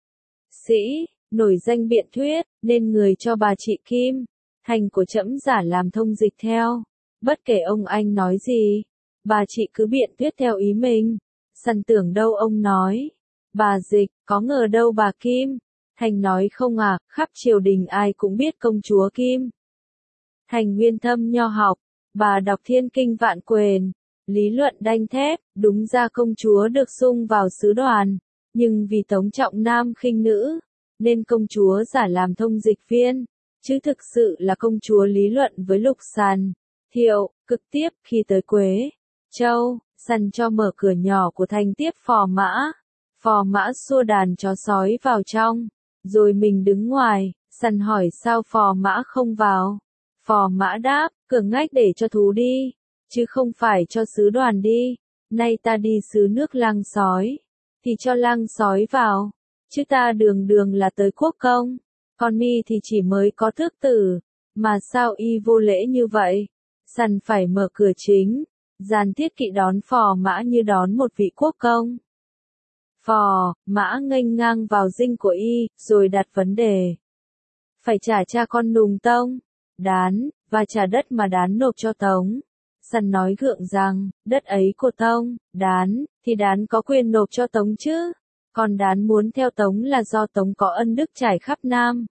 sĩ, nổi danh biện thuyết, nên người cho bà chị Kim Thành của trẫm giả làm thông dịch theo. Bất kể ông anh nói gì, bà chị cứ biện thuyết theo ý mình. Sàn tưởng đâu ông nói, bà dịch, có ngờ đâu bà Kim Thành nói không à, khắp triều đình ai cũng biết công chúa Kim Thành nguyên thâm nho học, bà đọc thiên kinh vạn quyền, lý luận đanh thép. Đúng ra công chúa được sung vào sứ đoàn, nhưng vì Tống trọng nam khinh nữ, nên công chúa giả làm thông dịch viên, chứ thực sự là công chúa lý luận với Lục Sàn. Thiệu, cực tiếp, khi tới Quế Châu, Sàn cho mở cửa nhỏ của thành tiếp Phò Mã. Phò Mã xua đàn chó sói vào trong, rồi mình đứng ngoài. Sàn hỏi sao Phò Mã không vào. Phò Mã đáp, cửa ngách để cho thú đi, chứ không phải cho sứ đoàn đi. Nay ta đi xứ nước lang sói, thì cho lang sói vào, chứ ta đường đường là tới quốc công. Còn mi thì chỉ mới có thước tử, mà sao y vô lễ như vậy. Sàn phải mở cửa chính, giàn thiết kỵ đón Phò Mã như đón một vị quốc công. Phò Mã nghênh ngang vào dinh của y, rồi đặt vấn đề. Phải trả cha con Nùng Tông. Đán, và trả đất mà Đán nộp cho Tống. Săn nói gượng rằng, đất ấy của Tông, Đán, thì Đán có quyền nộp cho Tống chứ. Còn Đán muốn theo Tống là do Tống có ân đức trải khắp Nam.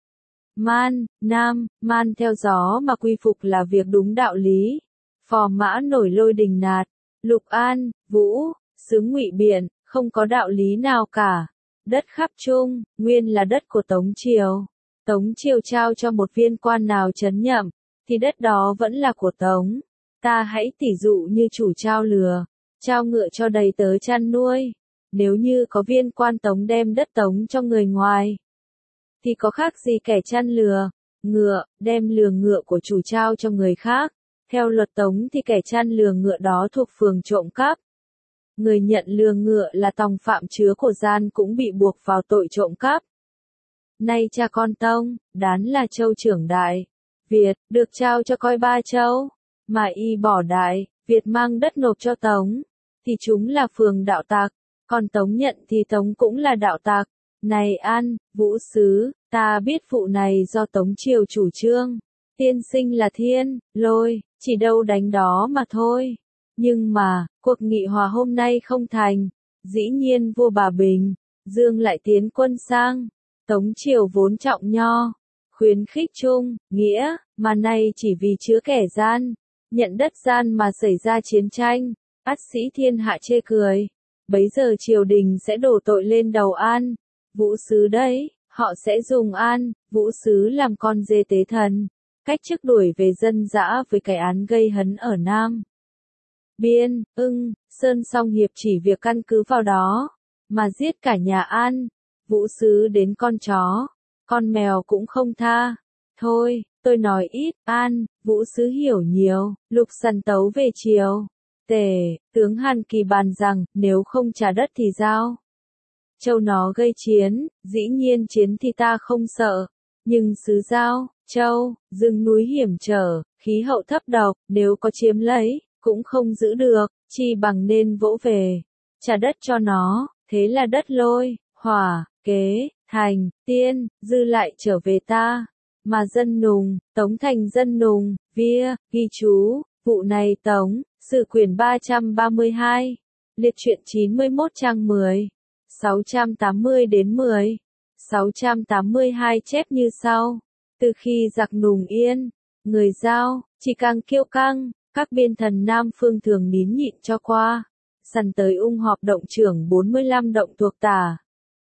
Man, Nam, Man theo gió mà quy phục là việc đúng đạo lý. Phò Mã nổi lôi đình nạt, Lục An, Vũ, xứ Ngụy Biện, không có đạo lý nào cả. Đất khắp Trung, nguyên là đất của Tống Triều. Tống Triều trao cho một viên quan nào trấn nhậm, thì đất đó vẫn là của Tống. Ta hãy tỉ dụ như chủ trao lừa, trao ngựa cho đầy tớ chăn nuôi. Nếu như có viên quan Tống đem đất Tống cho người ngoài, thì có khác gì kẻ chăn lừa, ngựa, đem lừa ngựa của chủ trao cho người khác. Theo luật Tống thì kẻ chăn lừa ngựa đó thuộc phường trộm cắp. Người nhận lừa ngựa là tòng phạm chứa của gian cũng bị buộc vào tội trộm cắp. Nay cha con Tông, Đán là châu trưởng Đại Việt, được trao cho coi ba châu, mà y bỏ Đại Việt mang đất nộp cho Tống, thì chúng là phường đạo tặc, còn Tống nhận thì Tống cũng là đạo tặc. Này An, Vũ Sứ, ta biết vụ này do Tống Triều chủ trương, tiên sinh là thiên, lôi, chỉ đâu đánh đó mà thôi. Nhưng mà, cuộc nghị hòa hôm nay không thành, dĩ nhiên vua Bà Bình, Dương lại tiến quân sang. Tống Triều vốn trọng nho, khuyến khích trung, nghĩa, mà nay chỉ vì chứa kẻ gian, nhận đất gian mà xảy ra chiến tranh, ắt sĩ thiên hạ chê cười. Bấy giờ triều đình sẽ đổ tội lên đầu An, Vũ Sứ đấy, họ sẽ dùng An, Vũ Sứ làm con dê tế thần, cách chức đuổi về dân dã với cái án gây hấn ở Nam Biên, ưng, Sơn Song Hiệp chỉ việc căn cứ vào đó, mà giết cả nhà An. Vũ Sứ đến con chó, con mèo cũng không tha. Thôi, tôi nói ít, An, Vũ Sứ hiểu nhiều. Lục Săn tấu về chiều. Tề, tướng Hàn Kỳ bàn rằng, nếu không trả đất thì giao châu nó gây chiến, dĩ nhiên chiến thì ta không sợ. Nhưng xứ giao, châu, rừng núi hiểm trở, khí hậu thấp độc, nếu có chiếm lấy, cũng không giữ được, chi bằng nên vỗ về, trả đất cho nó, thế là đất lôi, hỏa, kế, thành, tiên, dư lại trở về ta. Mà dân nùng, Tống thành dân nùng, vía, ghi chú, vụ này Tống, Sử quyển ba trăm ba mươi hai, liệt truyện chín mươi mốt trang mười, sáu trăm tám mươi đến mười, sáu trăm tám mươi hai chép như sau. Từ khi giặc nùng yên, người Giao, chỉ càng kiêu căng, các biên thần Nam Phương thường nín nhịn cho qua. Săn tới ung họp động trưởng bốn mươi lăm động thuộc Tả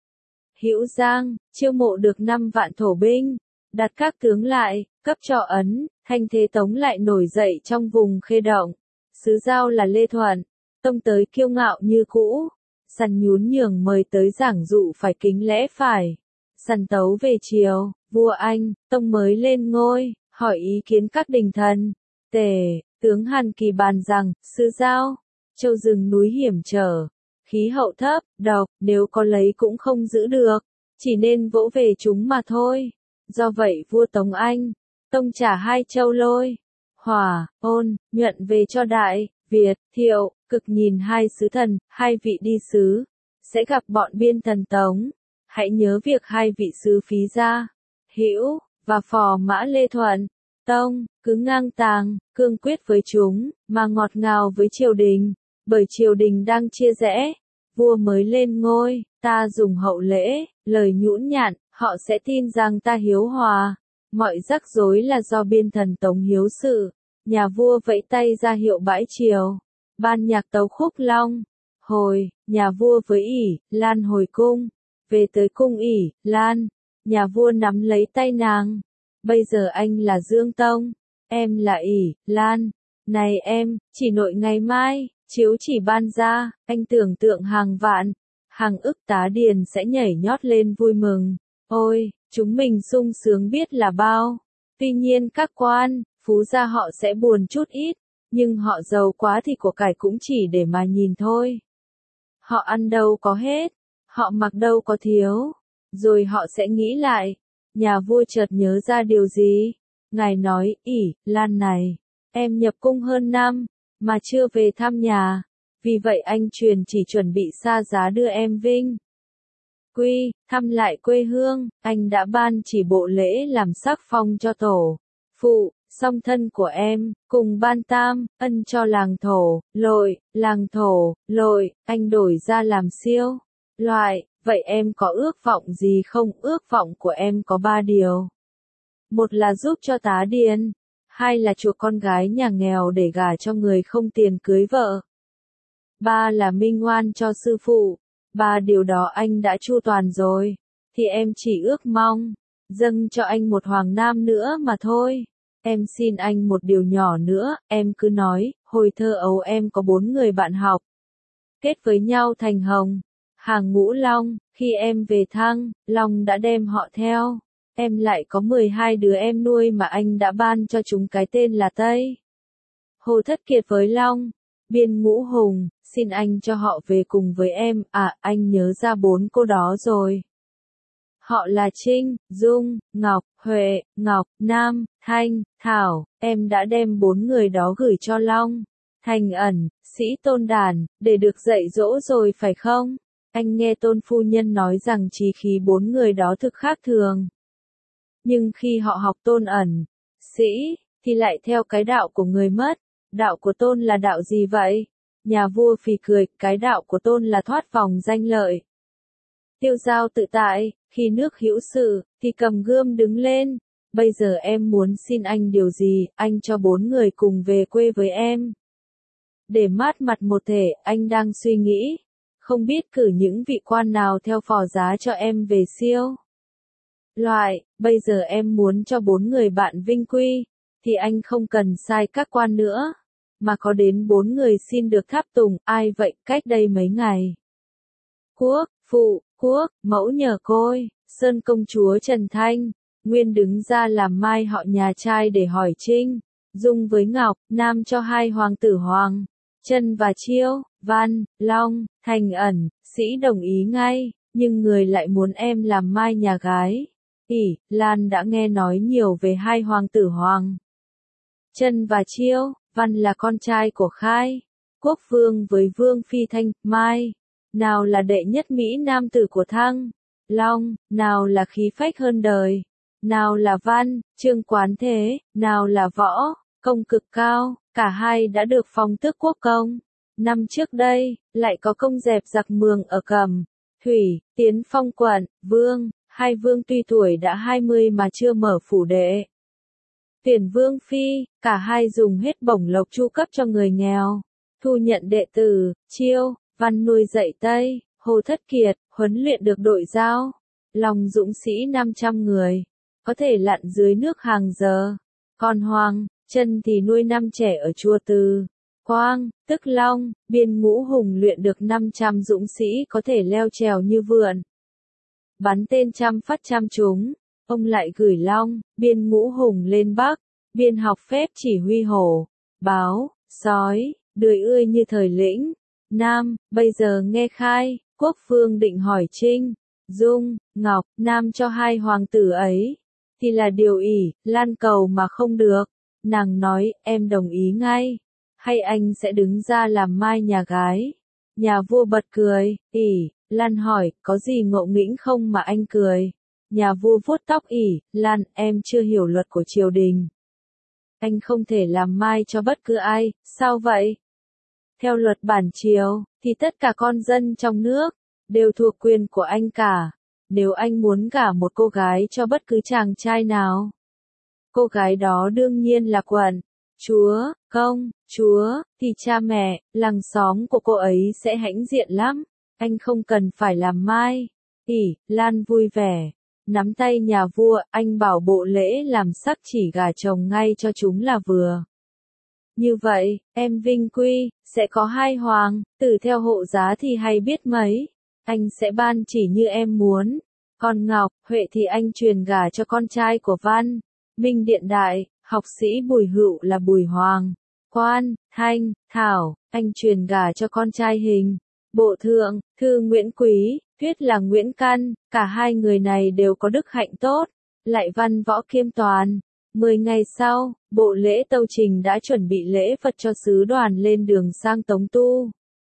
Hữu Giang, chiêu mộ được năm vạn thổ binh, đặt các tướng lại, cấp cho ấn, thanh thế Tống lại nổi dậy trong vùng Khê Động. Sứ Giao là Lê Thuận, Tông tới kiêu ngạo như cũ. Săn nhún nhường mời tới giảng dụ phải kính lẽ phải. Săn tấu về chiều, vua Anh, Tông mới lên ngôi, hỏi ý kiến các đình thần. Tề, tướng Hàn Kỳ bàn rằng, Sứ Giao, châu rừng núi hiểm trở, khí hậu thấp, độc, nếu có lấy cũng không giữ được, chỉ nên vỗ về chúng mà thôi. Do vậy vua Tống Anh, Tông trả hai châu lôi, hỏa, ôn, nhuận về cho Đại Việt, Thiệu, Cực nhìn hai sứ thần, hai vị đi sứ, sẽ gặp bọn biên thần Tống. Hãy nhớ việc hai vị sứ Phí Gia, Hữu và Phò Mã Lê Thuận, Tông, cứ ngang tàng, cương quyết với chúng, mà ngọt ngào với triều đình, bởi triều đình đang chia rẽ. Vua mới lên ngôi, ta dùng hậu lễ, lời nhũn nhặn, họ sẽ tin rằng ta hiếu hòa. Mọi rắc rối là do biên thần Tống hiếu sự. Nhà vua vẫy tay ra hiệu bãi triều, ban nhạc tấu khúc long. Hồi, nhà vua với ỷ, Lan hồi cung, về tới cung ỷ, Lan, nhà vua nắm lấy tay nàng. Bây giờ anh là Dương Tông, em là ỷ, Lan. Này em, chỉ nội ngày mai, chiếu chỉ ban ra, anh tưởng tượng hàng vạn, hàng ức tá điền sẽ nhảy nhót lên vui mừng. Ôi, chúng mình sung sướng biết là bao. Tuy nhiên các quan, phú gia họ sẽ buồn chút ít, nhưng họ giàu quá thì của cải cũng chỉ để mà nhìn thôi. Họ ăn đâu có hết, họ mặc đâu có thiếu, rồi họ sẽ nghĩ lại. Nhà vua chợt nhớ ra điều gì, ngài nói, ỷ, Lan này, em nhập cung hơn năm, mà chưa về thăm nhà, vì vậy anh truyền chỉ chuẩn bị xa giá đưa em Vinh Quy, thăm lại quê hương. Anh đã ban chỉ bộ lễ làm sắc phong cho tổ phụ, song thân của em, cùng ban tam, ân cho làng thổ, lội, làng thổ, lội, anh đổi ra làm siêu. Loại, vậy em có ước vọng gì không? Ước vọng của em có ba điều. Một là giúp cho tá điền. Hai là chuộc con gái nhà nghèo để gả cho người không tiền cưới vợ. Ba là minh oan cho sư phụ. Ba điều đó anh đã chu toàn rồi. Thì em chỉ ước mong, dâng cho anh một hoàng nam nữa mà thôi. Em xin anh một điều nhỏ nữa, em cứ nói, hồi thơ ấu em có bốn người bạn học. Kết với nhau thành hồng, hàng ngũ long, khi em về Thăng, Long đã đem họ theo. Em lại có mười hai đứa em nuôi mà anh đã ban cho chúng cái tên là Tây. Hồ Thất Kiệt với Long, Biên Ngũ Hùng, xin anh cho họ về cùng với em. À, anh nhớ ra bốn cô đó rồi. Họ là Trinh, Dung, Ngọc, Huệ, Ngọc, Nam, Thanh, Thảo. Em đã đem bốn người đó gửi cho Long, Thành Ẩn, Sĩ Tôn Đản, để được dạy dỗ rồi phải không? Anh nghe Tôn phu nhân nói rằng trí khí bốn người đó thực khác thường. Nhưng khi họ học Tôn Ẩn, Sĩ, thì lại theo cái đạo của người mất. Đạo của Tôn là đạo gì vậy? Nhà vua phì cười, cái đạo của Tôn là thoát vòng danh lợi. Tiêu dao tự tại, khi nước hữu sự, thì cầm gươm đứng lên. Bây giờ em muốn xin anh điều gì, anh cho bốn người cùng về quê với em. Để mát mặt một thể, anh đang suy nghĩ, không biết cử những vị quan nào theo phò giá cho em về siêu. Loại, bây giờ em muốn cho bốn người bạn vinh quy, thì anh không cần sai các quan nữa, mà có đến bốn người xin được tháp tùng. Ai vậy? Cách đây mấy ngày. Quốc, phụ, quốc, mẫu nhờ côi, Sơn công chúa Trần Thanh, Nguyên đứng ra làm mai họ nhà trai để hỏi Trinh, Dung với Ngọc, Nam cho hai hoàng tử Hoàng, Trân và Chiêu, Văn, Long, Thành Ẩn, Sĩ đồng ý ngay, nhưng người lại muốn em làm mai nhà gái. Ỷ, Lan đã nghe nói nhiều về hai hoàng tử Hoàng, Trân và Chiêu. Văn là con trai của Khai Quốc Vương với Vương Phi Thanh Mai. Nào là đệ nhất Mỹ nam tử của Thăng Long, nào là khí phách hơn đời, nào là Văn, Trương Quán Thế, nào là Võ, công cực cao, cả hai đã được phong tước quốc công. Năm trước đây, lại có công dẹp giặc Mường ở Cẩm Thủy, tiến phong quận, vương, hai vương tuy tuổi đã hai mươi mà chưa mở phủ đệ. Tuyển Vương Phi, cả hai dùng hết bổng lộc chu cấp cho người nghèo, thu nhận đệ tử, Chiêu, Văn nuôi dạy Tây, Hồ Thất Kiệt, huấn luyện được đội giao, Lòng dũng sĩ năm trăm người, có thể lặn dưới nước hàng giờ. Còn Hoàng, Trân thì nuôi năm trẻ ở chùa Từ Quang, tức Long, Biên Ngũ Hùng luyện được năm trăm dũng sĩ có thể leo trèo như vượn. Bắn tên trăm phát trăm trúng. Ông lại gửi Long, Biên Ngũ Hùng lên Bắc, Biên học phép chỉ huy hổ, báo, sói, đười ươi như thời Lĩnh Nam. Bây giờ nghe Khai Quốc Vương định hỏi Trinh, Dung, Ngọc, Nam cho hai hoàng tử ấy, thì là điều Ỷ, Lan cầu mà không được. Nàng nói, em đồng ý ngay, hay anh sẽ đứng ra làm mai nhà gái. Nhà vua bật cười. Ỷ, Lan hỏi, có gì ngộ nghĩnh không mà anh cười? Nhà vua vuốt tóc. Ỷ, Lan, em chưa hiểu luật của triều đình. Anh không thể làm mai cho bất cứ ai. Sao vậy? Theo luật bản triều, thì tất cả con dân trong nước đều thuộc quyền của anh cả. Nếu anh muốn gả một cô gái cho bất cứ chàng trai nào, cô gái đó đương nhiên là quận, chúa, công, chúa, thì cha mẹ, làng xóm của cô ấy sẽ hãnh diện lắm. Anh không cần phải làm mai. Ỷ, Lan vui vẻ, nắm tay nhà vua. Anh bảo bộ lễ làm sắc chỉ gả chồng ngay cho chúng là vừa. Như vậy, em vinh quy, sẽ có hai hoàng tử theo hộ giá thì hay biết mấy. Anh sẽ ban chỉ như em muốn. Còn Ngọc, Huệ thì anh truyền gả cho con trai của Văn, Minh Điện Đại, học sĩ Bùi Hựu là Bùi Hoàng. Quan, Thanh, Thảo, anh truyền gả cho con trai Hình, Bộ Thượng, Thư Nguyễn Quý, Thuyết là Nguyễn Căn. Cả hai người này đều có đức hạnh tốt, lại văn võ kiêm toàn. Mười ngày sau, bộ lễ tâu trình đã chuẩn bị lễ vật cho sứ đoàn lên đường sang Tống Tu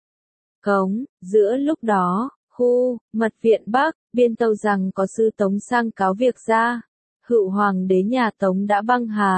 Cống. Giữa lúc đó, khu mật viện Bắc biên tâu rằng có sứ Tống sang cáo việc ra. Hựu hoàng đế nhà Tống đã băng hà,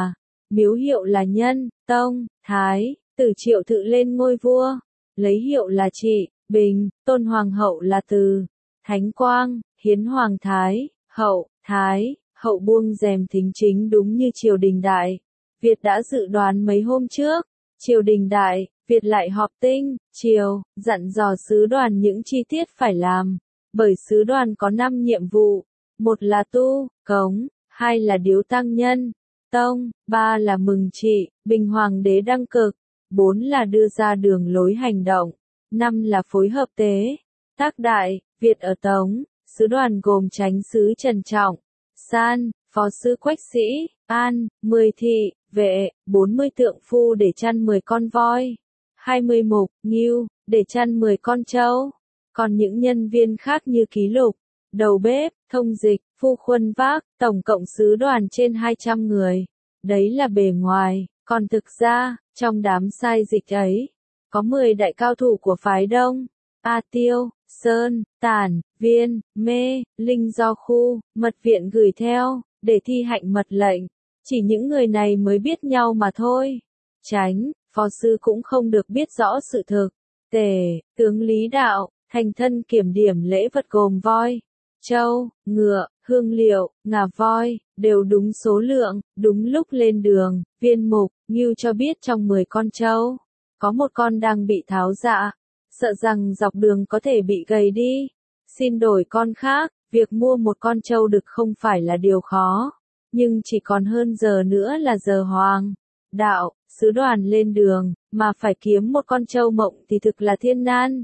miếu hiệu là Nhân, Tông, Thái, từ Triệu Thự lên ngôi vua, lấy hiệu là Trị, Bình, tôn hoàng hậu là Từ, Thánh Quang, hiến hoàng Thái, Hậu, Thái, Hậu buông rèm thính chính đúng như triều đình Đại. Việt đã dự đoán mấy hôm trước, triều đình Đại, Việt lại họp tinh, triều, dặn dò sứ đoàn những chi tiết phải làm, bởi sứ đoàn có năm nhiệm vụ, một là tu, cống, hai là điếu tăng nhân, tông, ba là mừng trị, bình hoàng đế đăng cực, bốn là đưa ra đường lối hành động, năm là phối hợp tế, tác đại, Việt ở Tống, sứ đoàn gồm chánh sứ Trần Trọng, San, phó sứ Quách Sĩ, An, mười thị, vệ, bốn mươi tượng phu để chăn mười con voi, hai mươi mục, ngưu, để chăn mười con trâu, còn những nhân viên khác như ký lục, đầu bếp, thông dịch, phu khuân vác, tổng cộng sứ đoàn trên hai trăm người. Đấy là bề ngoài, còn thực ra, trong đám sai dịch ấy, có mười đại cao thủ của phái Đông, A Tiêu, Sơn, Tản, Viên, Mê, Linh do khu, mật viện gửi theo, để thi hành mật lệnh. Chỉ những người này mới biết nhau mà thôi. Chánh, phó sư cũng không được biết rõ sự thực. Tề, tướng lý đạo, thành thân kiểm điểm lễ vật gồm voi, trâu, ngựa, hương liệu, ngà voi, đều đúng số lượng, đúng lúc lên đường. Viên mục, ngưu cho biết trong mười con trâu, có một con đang bị tháo dạ, sợ rằng dọc đường có thể bị gầy đi. Xin đổi con khác, việc mua một con trâu đực không phải là điều khó, nhưng chỉ còn hơn giờ nữa là giờ hoàng đạo, sứ đoàn lên đường, mà phải kiếm một con trâu mộng thì thực là thiên nan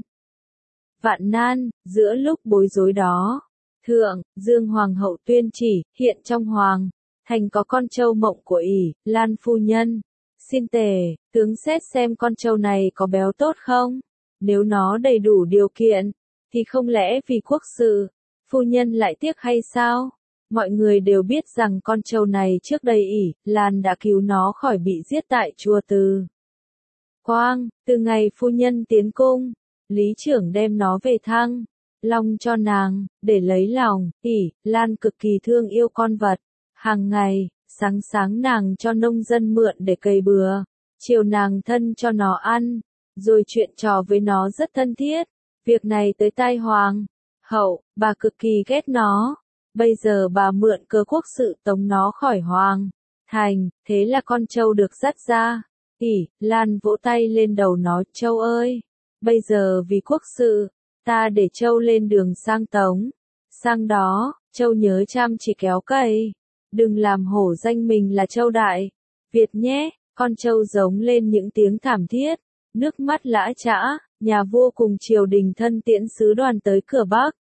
vạn nan. Giữa lúc bối rối đó, Thượng, Dương Hoàng hậu tuyên chỉ, hiện trong Hoàng thành có con trâu mộng của ỷ Lan phu nhân. Xin Tề, tướng xét xem con trâu này có béo tốt không? Nếu nó đầy đủ điều kiện, thì không lẽ vì quốc sự, phu nhân lại tiếc hay sao? Mọi người đều biết rằng con trâu này trước đây ỷ Lan đã cứu nó khỏi bị giết tại chùa Từ Quang. Từ ngày phu nhân tiến cung, lý trưởng đem nó về Thăng Long cho nàng, để lấy lòng. ỷ Lan cực kỳ thương yêu con vật. Hàng ngày, sáng sáng nàng cho nông dân mượn để cày bừa, chiều nàng thân cho nó ăn, rồi chuyện trò với nó rất thân thiết. Việc này tới tai Hoàng hậu, bà cực kỳ ghét nó. Bây giờ bà mượn cớ quốc sự tống nó khỏi Hoàng thành, thế là con trâu được dắt ra. ỷ Lan vỗ tay lên đầu nó, trâu ơi, bây giờ vì quốc sự, ta để trâu lên đường sang Tống. Sang đó, trâu nhớ chăm chỉ kéo cày, đừng làm hổ danh mình là trâu Đại Việt nhé. Con trâu giống lên những tiếng thảm thiết, nước mắt lã chã. Nhà vua cùng triều đình thân tiễn sứ đoàn tới cửa Bắc,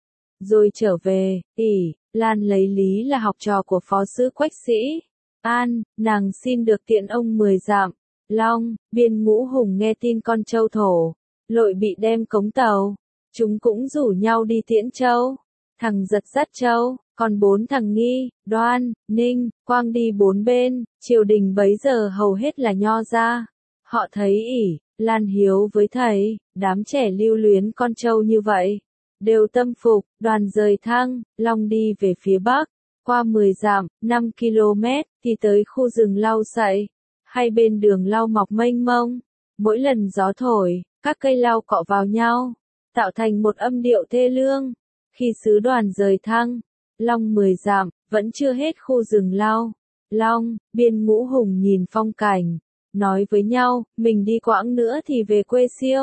rồi trở về. ỷ Lan lấy lý là học trò của phó sứ Quách Sĩ An, nàng xin được tiện ông mười dặm. Long, Biên Ngũ Hùng nghe tin con trâu thổ lội bị đem cống tàu, chúng cũng rủ nhau đi tiễn trâu. Thằng Giật dắt trâu, còn bốn thằng Nghi, Đoan, Ninh, Quang đi bốn bên. Triều đình bấy giờ hầu hết là nho gia. Họ thấy ỷ Lan hiếu với thầy, đám trẻ lưu luyến con trâu như vậy, đều tâm phục. Đoàn rời Thăng Long đi về phía Bắc, qua mười dặm, năm ki lô mét, thì tới khu rừng lau sậy. Hai bên đường lau mọc mênh mông, mỗi lần gió thổi, các cây lau cọ vào nhau, tạo thành một âm điệu thê lương. Khi sứ đoàn rời Thăng Long mười dặm, vẫn chưa hết khu rừng lau. Long, Biên Ngũ Hùng nhìn phong cảnh, nói với nhau, mình đi quãng nữa thì về quê siêu.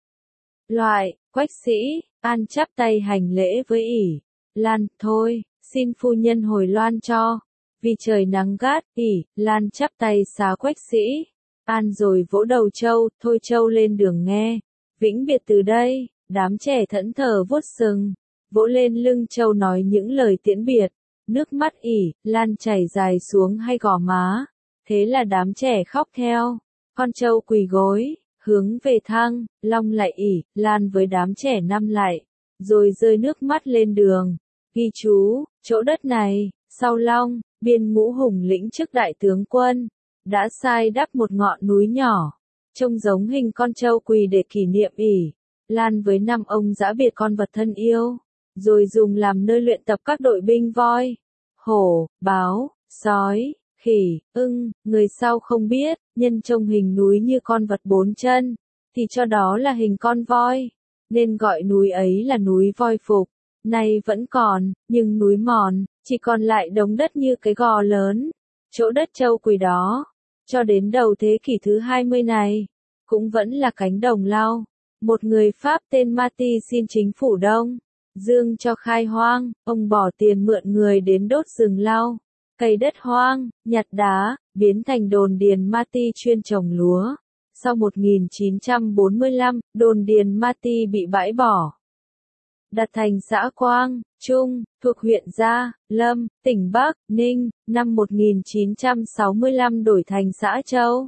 Loại, Quách Sĩ An chắp tay hành lễ với ỷ Lan, thôi, xin phu nhân hồi loan cho. Vì trời nắng gắt, ỷ Lan chắp tay xá Quách Sĩ An rồi vỗ đầu trâu, thôi trâu lên đường nghe. Vĩnh biệt từ đây. Đám trẻ thẫn thờ vuốt sừng, vỗ lên lưng trâu nói những lời tiễn biệt. Nước mắt ỷ Lan chảy dài xuống hai gò má. Thế là đám trẻ khóc theo. Con trâu quỳ gối, hướng về Thăng Long lại ỷ Lan với đám trẻ nằm lại, rồi rơi nước mắt lên đường. Ghi chú, chỗ đất này, sau Long, Biên Ngũ Hùng lĩnh chức đại tướng quân, đã sai đắp một ngọn núi nhỏ, trông giống hình con trâu quỳ để kỷ niệm ỷ Lan với năm ông giã biệt con vật thân yêu, rồi dùng làm nơi luyện tập các đội binh voi, hổ, báo, sói. khỉ, ưng, người sau không biết, nhân trông hình núi như con vật bốn chân, thì cho đó là hình con voi, nên gọi núi ấy là núi voi phục. Nay vẫn còn, nhưng núi mòn, chỉ còn lại đống đất như cái gò lớn, chỗ đất Châu Quỳ đó, cho đến đầu thế kỷ thứ hai mươi này, cũng vẫn là cánh đồng lau. Một người Pháp tên Marty xin chính phủ Đông Dương cho khai hoang, ông bỏ tiền mượn người đến đốt rừng lau, cày đất hoang, nhặt đá, biến thành đồn điền Marty chuyên trồng lúa. Sau một nghìn chín trăm bốn mươi lăm, đồn điền Marty bị bãi bỏ, đặt thành xã Quang Trung, thuộc huyện Gia Lâm, tỉnh Bắc Ninh. Năm một nghìn chín trăm sáu mươi lăm đổi thành xã Châu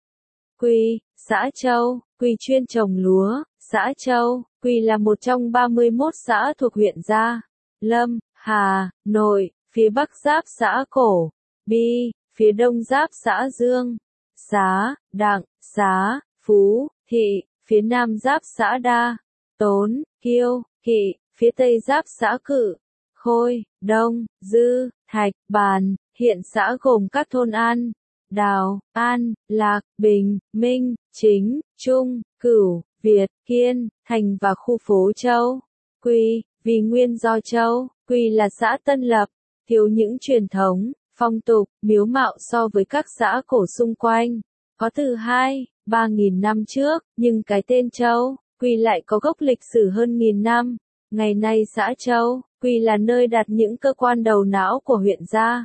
Quỳ. Xã Châu Quỳ chuyên trồng lúa. Xã Châu Quỳ là một trong ba mươi mốt xã thuộc huyện Gia Lâm, Hà Nội, phía bắc giáp xã Cổ Bi, phía đông giáp xã Dương Xá, Đặng Xá, Phú Thị, phía nam giáp xã Đa Tốn, Kiêu Thị, phía tây giáp xã Cự Khôi, Đông, Dư, Thạch, Bàn. Hiện xã gồm các thôn An, Đào, An, Lạc, Bình, Minh, Chính, Trung, Cửu, Việt, Kiên, Thành và khu phố Châu Quỳ. Vì nguyên do Châu Quỳ là xã tân lập, thiếu những truyền thống, phong tục, miếu mạo so với các xã cổ xung quanh, có từ hai, ba nghìn năm trước, nhưng cái tên Châu Quỳ lại có gốc lịch sử hơn nghìn năm. Ngày nay xã Châu Quỳ là nơi đặt những cơ quan đầu não của huyện Gia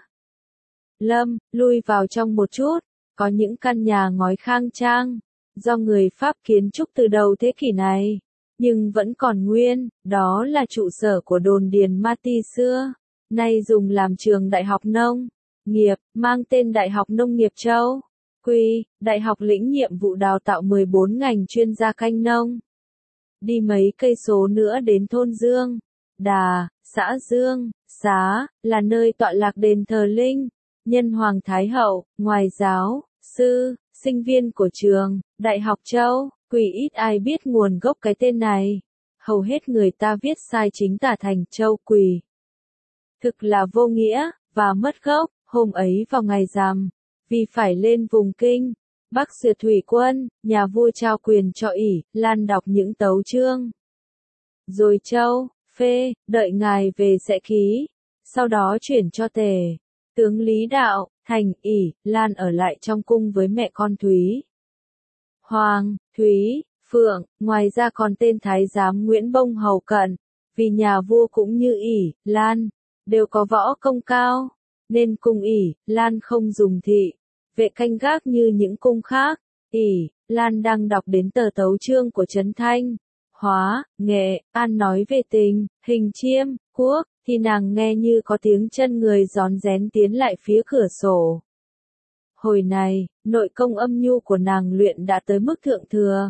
Lâm. Lui vào trong một chút, có những căn nhà ngói khang trang, do người Pháp kiến trúc từ đầu thế kỷ này, nhưng vẫn còn nguyên, đó là trụ sở của đồn điền Marty xưa, nay dùng làm trường Đại học Nông nghiệp, mang tên Đại học Nông nghiệp Châu Quỳ. Đại học lĩnh nhiệm vụ đào tạo mười bốn ngành chuyên gia canh nông. Đi mấy cây số nữa đến thôn Dương Đà, xã Dương Xá, là nơi tọa lạc đền thờ Linh Nhân Hoàng Thái Hậu. Ngoài giáo sư, sinh viên của trường Đại học Châu Quỳ ít ai biết nguồn gốc cái tên này. Hầu hết người ta viết sai chính tả thành Châu Quỳ. Thực là vô nghĩa, và mất gốc. Hôm ấy vào ngày rằm, vì phải lên vùng kinh Bắc duyệt thủy quân, nhà vua trao quyền cho ỷ Lan đọc những tấu chương. Rồi Châu Phê, đợi ngài về sẽ ký. Sau đó chuyển cho Tề tướng Lý Đạo, thành ỷ Lan ở lại trong cung với mẹ con Thúy Hoàng, Thúy Phượng. Ngoài ra còn tên Thái giám Nguyễn Bông hầu cận. Vì nhà vua cũng như ỷ Lan, đều có võ công cao, nên cung ỷ Lan không dùng thị vệ canh gác như những cung khác. ỷ Lan đang đọc đến tờ tấu chương của Trấn Thanh, Hóa, Nghệ, An nói về tình hình Chiêm Quốc, thì nàng nghe như có tiếng chân người rón rén tiến lại phía cửa sổ. Hồi này, nội công âm nhu của nàng luyện đã tới mức thượng thừa,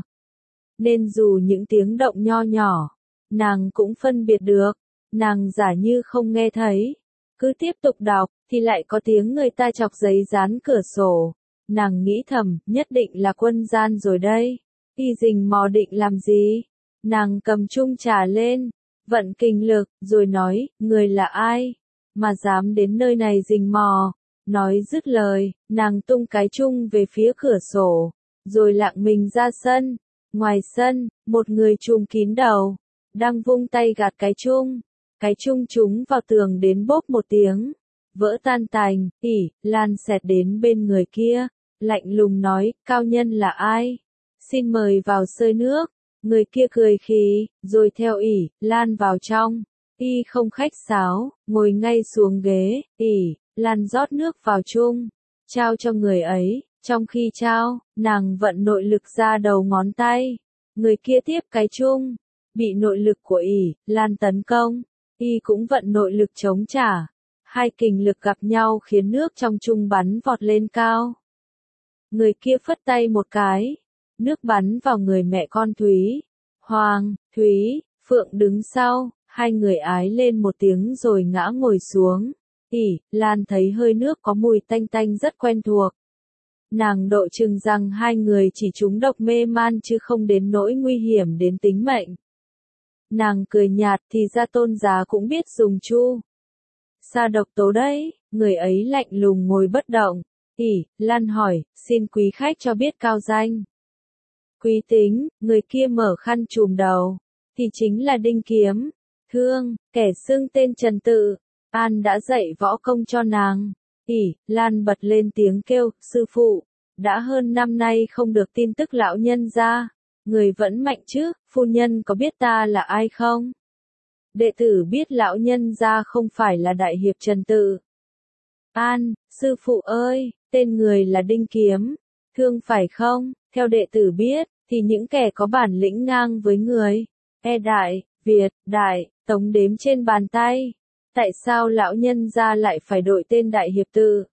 nên dù những tiếng động nho nhỏ, nàng cũng phân biệt được. Nàng giả như không nghe thấy, cứ tiếp tục đọc, thì lại có tiếng người ta chọc giấy dán cửa sổ. Nàng nghĩ thầm, nhất định là quân gian rồi đây. Y rình mò định làm gì? Nàng cầm chung trà lên, vận kinh lực, rồi nói, người là ai? Mà dám đến nơi này rình mò. Nói dứt lời, nàng tung cái chung về phía cửa sổ, rồi lạng mình ra sân. Ngoài sân, một người trùm kín đầu, đang vung tay gạt cái chung. Cái chung trúng vào tường đến bốp một tiếng, vỡ tan tành. ỷ Lan xẹt đến bên người kia, lạnh lùng nói, cao nhân là ai? Xin mời vào xơi nước. Người kia cười khí, rồi theo ỷ Lan vào trong. Y không khách sáo, ngồi ngay xuống ghế. ỷ Lan rót nước vào chung, trao cho người ấy. Trong khi trao, nàng vận nội lực ra đầu ngón tay. Người kia tiếp cái chung, bị nội lực của ỷ Lan tấn công. Y cũng vận nội lực chống trả. Hai kình lực gặp nhau khiến nước trong chung bắn vọt lên cao. Người kia phất tay một cái, nước bắn vào người mẹ con Thúy Hoàng, Thúy Phượng đứng sau. Hai người ái lên một tiếng rồi ngã ngồi xuống. ỷ Lan thấy hơi nước có mùi tanh tanh rất quen thuộc. Nàng độ chừng rằng hai người chỉ trúng độc mê man chứ không đến nỗi nguy hiểm đến tính mệnh. Nàng cười nhạt, thì ra tôn giá cũng biết dùng chu Sa độc tố đấy, người ấy lạnh lùng ngồi bất động. Ỉ, Lan hỏi, xin quý khách cho biết cao danh. Quý tính, người kia mở khăn trùm đầu. Thì chính là Đinh Kiếm. Thương, kẻ xưng tên Trần Tự. An đã dạy võ công cho nàng. Ỉ, Lan bật lên tiếng kêu, sư phụ. Đã hơn năm nay không được tin tức lão nhân ra. Người vẫn mạnh chứ, phu nhân có biết ta là ai không? Đệ tử biết lão nhân ra không phải là đại hiệp Trần Tự. An, sư phụ ơi, tên người là Đinh Kiếm. Thương phải không? Theo đệ tử biết, thì những kẻ có bản lĩnh ngang với người. E đại, Việt, đại, tống đếm trên bàn tay. Tại sao lão nhân ra lại phải đội tên đại hiệp Tự?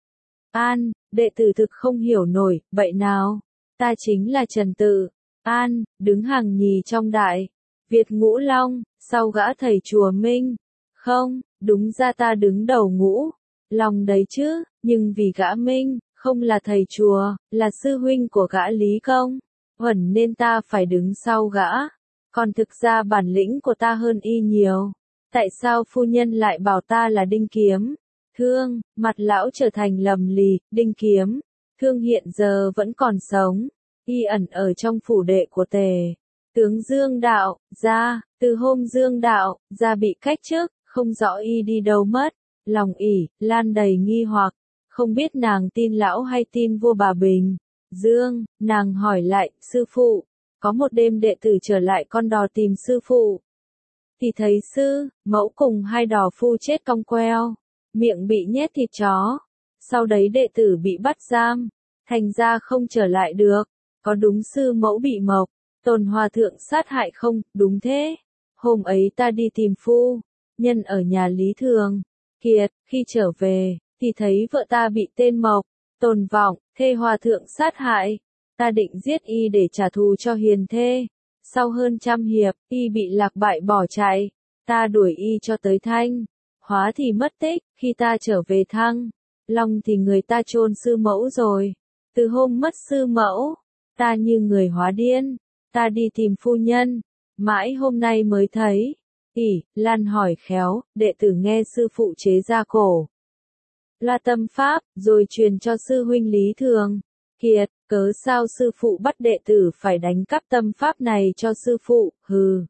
An, đệ tử thực không hiểu nổi, vậy nào? Ta chính là Trần Tự. An, đứng hàng nhì trong đại Việt ngũ long, sau gã thầy chùa Minh. Không, đúng ra ta đứng đầu ngũ long đấy chứ, nhưng vì gã Minh, không là thầy chùa, là sư huynh của gã Lý Công Huẩn nên ta phải đứng sau gã. Còn thực ra bản lĩnh của ta hơn y nhiều. Tại sao phu nhân lại bảo ta là Đinh Kiếm? Thương, mặt lão trở thành lầm lì, Đinh Kiếm. Thương hiện giờ vẫn còn sống. Y ẩn ở trong phủ đệ của Tề tướng Dương Đạo, ra, từ hôm Dương Đạo, ra bị cách chức, không rõ y đi đâu mất. Lòng ỉ, Lan đầy nghi hoặc, không biết nàng tin lão hay tin vua Bà Bình. Dương, nàng hỏi lại, sư phụ, có một đêm đệ tử trở lại con đò tìm sư phụ. Thì thấy sư, mẫu cùng hai đò phu chết cong queo, miệng bị nhét thịt chó. Sau đấy đệ tử bị bắt giam, thành ra không trở lại được. Có đúng sư mẫu bị Mộc Tồn Hòa thượng sát hại không? Đúng thế. Hôm ấy ta đi tìm phu nhân ở nhà Lý Thường Kiệt, khi trở về, thì thấy vợ ta bị tên Mộc Tồn Vọng, thê hòa thượng sát hại. Ta định giết y để trả thù cho hiền thê. Sau hơn trăm hiệp, y bị lạc bại bỏ chạy. Ta đuổi y cho tới Thanh Hóa thì mất tích. Khi ta trở về Thăng Long thì người ta chôn sư mẫu rồi. Từ hôm mất sư mẫu, ta như người hóa điên. Ta đi tìm phu nhân, mãi hôm nay mới thấy. Ỉ, Lan hỏi khéo, đệ tử nghe sư phụ chế ra cổ La Tâm Pháp, rồi truyền cho sư huynh Lý Thường Kiệt. Cớ sao sư phụ bắt đệ tử phải đánh cắp tâm pháp này cho sư phụ? Hừ.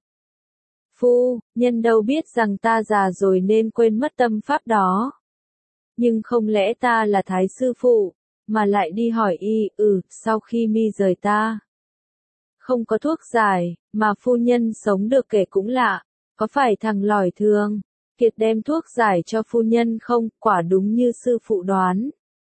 Phu nhân đâu biết rằng ta già rồi nên quên mất tâm pháp đó. Nhưng không lẽ ta là thái sư phụ, mà lại đi hỏi y, ừ, sau khi mi rời ta. Không có thuốc giải, mà phu nhân sống được kể cũng lạ. Có phải thằng lỏi Thường Kiệt đem thuốc giải cho phu nhân không? Quả đúng như sư phụ đoán.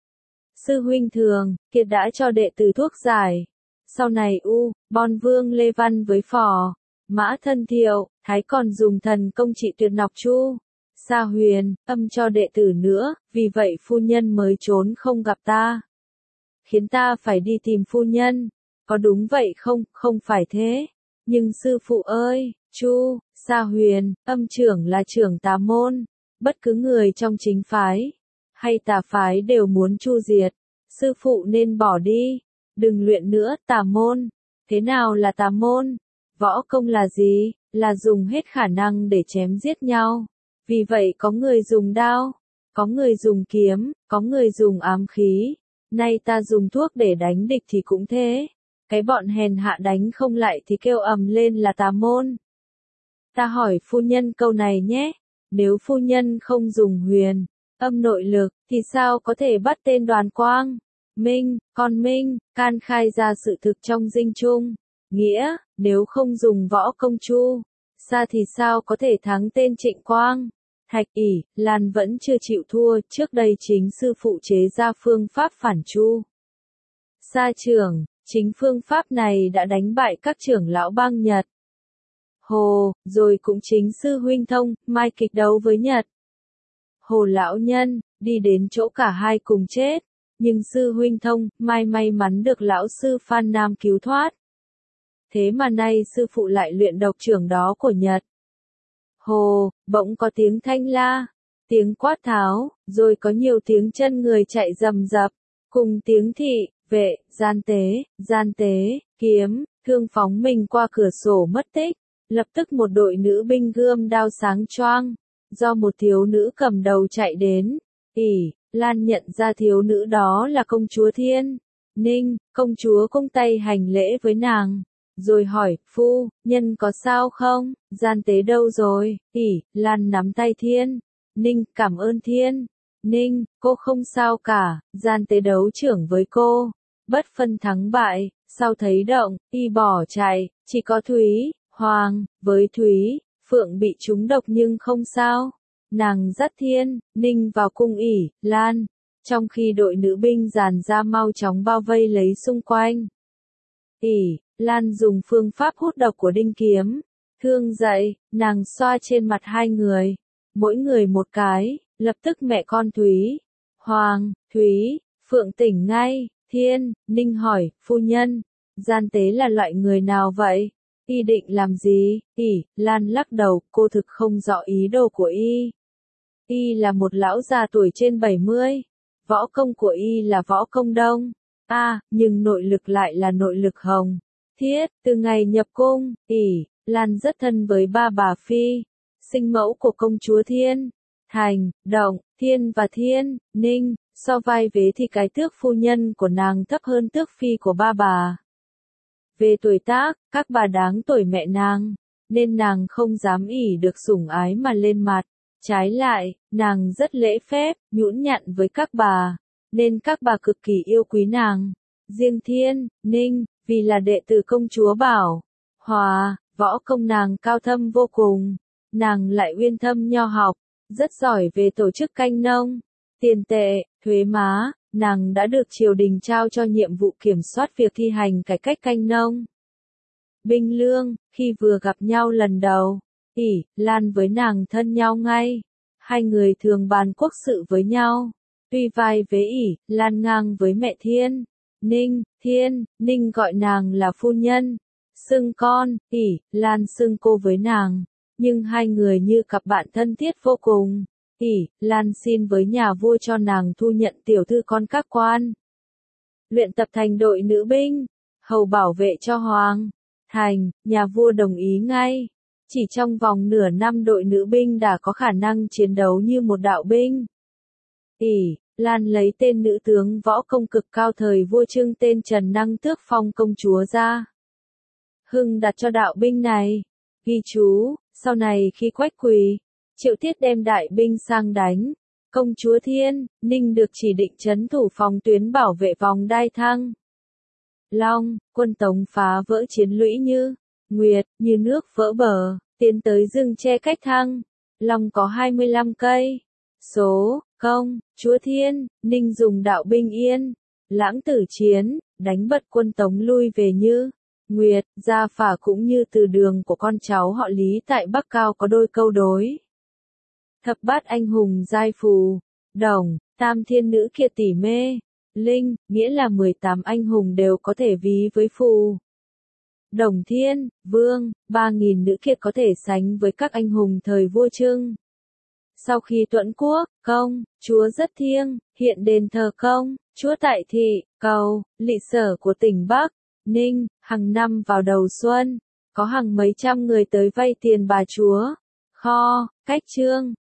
Sư huynh Thường Kiệt đã cho đệ tử thuốc giải. Sau này U, Bon Vương Lê Văn với Phò Mã Thân Thiệu, Thái còn dùng thần công trị tuyệt nọc chu Sa Huyền, âm cho đệ tử nữa, vì vậy phu nhân mới trốn không gặp ta. Khiến ta phải đi tìm phu nhân. Có đúng vậy không? Không phải thế. Nhưng sư phụ ơi, Chu, Sa Huyền, âm trưởng là trưởng tà môn. Bất cứ người trong chính phái hay tà phái đều muốn chu diệt. Sư phụ nên bỏ đi. Đừng luyện nữa, tà môn. Thế nào là tà môn? Võ công là gì? Là dùng hết khả năng để chém giết nhau. Vì vậy có người dùng đao, có người dùng kiếm, có người dùng ám khí. Nay ta dùng thuốc để đánh địch thì cũng thế. Cái bọn hèn hạ đánh không lại thì kêu ầm lên là tà môn. Ta hỏi phu nhân câu này nhé. Nếu phu nhân không dùng huyền âm nội lực, thì sao có thể bắt tên Đoàn Quang Minh, con Minh, can khai ra sự thực trong dinh chung? Nghĩa, nếu không dùng võ công chu Sa thì sao có thể thắng tên Trịnh Quang? Thạch ỉ, Lan vẫn chưa chịu thua. Trước đây chính sư phụ chế ra phương pháp phản chu Sa trưởng. Chính phương pháp này đã đánh bại các trưởng lão bang Nhật. Hồ, rồi cũng chính sư huynh Thông Mai kịch đấu với Nhật Hồ lão nhân, đi đến chỗ cả hai cùng chết. Nhưng sư huynh Thông Mai may mắn được lão sư Phan Nam cứu thoát. Thế mà nay sư phụ lại luyện độc trưởng đó của Nhật. Hồ, bỗng có tiếng thanh la, tiếng quát tháo, rồi có nhiều tiếng chân người chạy rầm rập, cùng tiếng thị, vệ, gian tế, gian tế, kiếm, thương phóng mình qua cửa sổ mất tích. Lập tức một đội nữ binh gươm đao sáng choang, do một thiếu nữ cầm đầu chạy đến. ỉ, Lan nhận ra thiếu nữ đó là công chúa Thiên Ninh, công chúa cung tay hành lễ với nàng, rồi hỏi, phu nhân có sao không, gian tế đâu rồi, ỉ, Lan nắm tay Thiên Ninh, cảm ơn Thiên Ninh, cô không sao cả, gian tế đấu trưởng với cô, bất phân thắng bại, sau thấy động, y bỏ chạy, chỉ có Thúy, Hoàng, với Thúy, Phượng bị trúng độc nhưng không sao. Nàng dắt Thiên Ninh vào cung ỉ, Lan, trong khi đội nữ binh dàn ra mau chóng bao vây lấy xung quanh. ỉ, Lan dùng phương pháp hút độc của đinh kiếm, thương dậy, nàng xoa trên mặt hai người, mỗi người một cái, lập tức mẹ con Thúy, Hoàng, Thúy, Phượng tỉnh ngay. Thiên Ninh hỏi, phu nhân, gian tế là loại người nào vậy? Y định làm gì? ỉ, Lan lắc đầu, cô thực không rõ ý đồ của y. Y là một lão già tuổi trên bảy mươi. Võ công của y là võ công đông. A, à, nhưng nội lực lại là nội lực hồng. Thiết, từ ngày nhập cung, ỉ, Lan rất thân với ba bà Phi, sinh mẫu của công chúa Thiên Thành, Động, Thiên và Thiên Ninh. So vai vế thì cái tước phu nhân của nàng thấp hơn tước phi của ba bà. Về tuổi tác, các bà đáng tuổi mẹ nàng, nên nàng không dám ỉ được sủng ái mà lên mặt. Trái lại, nàng rất lễ phép, nhũn nhặn với các bà, nên các bà cực kỳ yêu quý nàng. Riêng Thiên Ninh, vì là đệ tử công chúa Bảo Hòa, võ công nàng cao thâm vô cùng, nàng lại uyên thâm nho học, rất giỏi về tổ chức canh nông, tiền tệ, thuế má, nàng đã được triều đình trao cho nhiệm vụ kiểm soát việc thi hành cải cách canh nông. Binh lương, khi vừa gặp nhau lần đầu, ỉ, Lan với nàng thân nhau ngay, hai người thường bàn quốc sự với nhau, tuy vai vế ỉ, Lan ngang với mẹ Thiên Ninh, Thiên Ninh gọi nàng là phu nhân, xưng con, ỉ, Lan xưng cô với nàng, nhưng hai người như cặp bạn thân thiết vô cùng. ỉ, Lan xin với nhà vua cho nàng thu nhận tiểu thư con các quan. Luyện tập thành đội nữ binh, hầu bảo vệ cho Hoàng Thành, nhà vua đồng ý ngay. Chỉ trong vòng nửa năm đội nữ binh đã có khả năng chiến đấu như một đạo binh. ỉ, Lan lấy tên nữ tướng võ công cực cao thời vua Trưng tên Trần Năng tước phong công chúa ra. Hưng đặt cho đạo binh này. Ghi chú, sau này khi Quách Quỳ, Triệu Tiết đem đại binh sang đánh, công chúa Thiên Ninh được chỉ định trấn thủ phòng tuyến bảo vệ vòng đai Thăng Long, quân Tống phá vỡ chiến lũy như Nguyệt, như nước vỡ bờ, tiến tới rừng tre cách Thăng Long có hai mươi lăm cây. Số, công, chúa Thiên Ninh dùng đạo binh yên, lãng tử chiến, đánh bật quân Tống lui về như Nguyệt, Gia Phả cũng như từ đường của con cháu họ Lý tại Bắc Cao có đôi câu đối. Thập bát anh hùng giai phù, Đồng, tam thiên nữ kiệt tỷ mê, Linh, nghĩa là mười tám anh hùng đều có thể ví với phù. Đồng Thiên, Vương, ba nghìn nữ kiệt có thể sánh với các anh hùng thời vua Trưng. Sau khi Tuẫn Quốc, công, chúa rất thiêng, hiện đền thờ công, chúa tại thị, cầu, lỵ sở của tỉnh Bắc, Ninh, hàng năm vào đầu xuân, có hàng mấy trăm người tới vay tiền bà chúa. Kho, cách trương,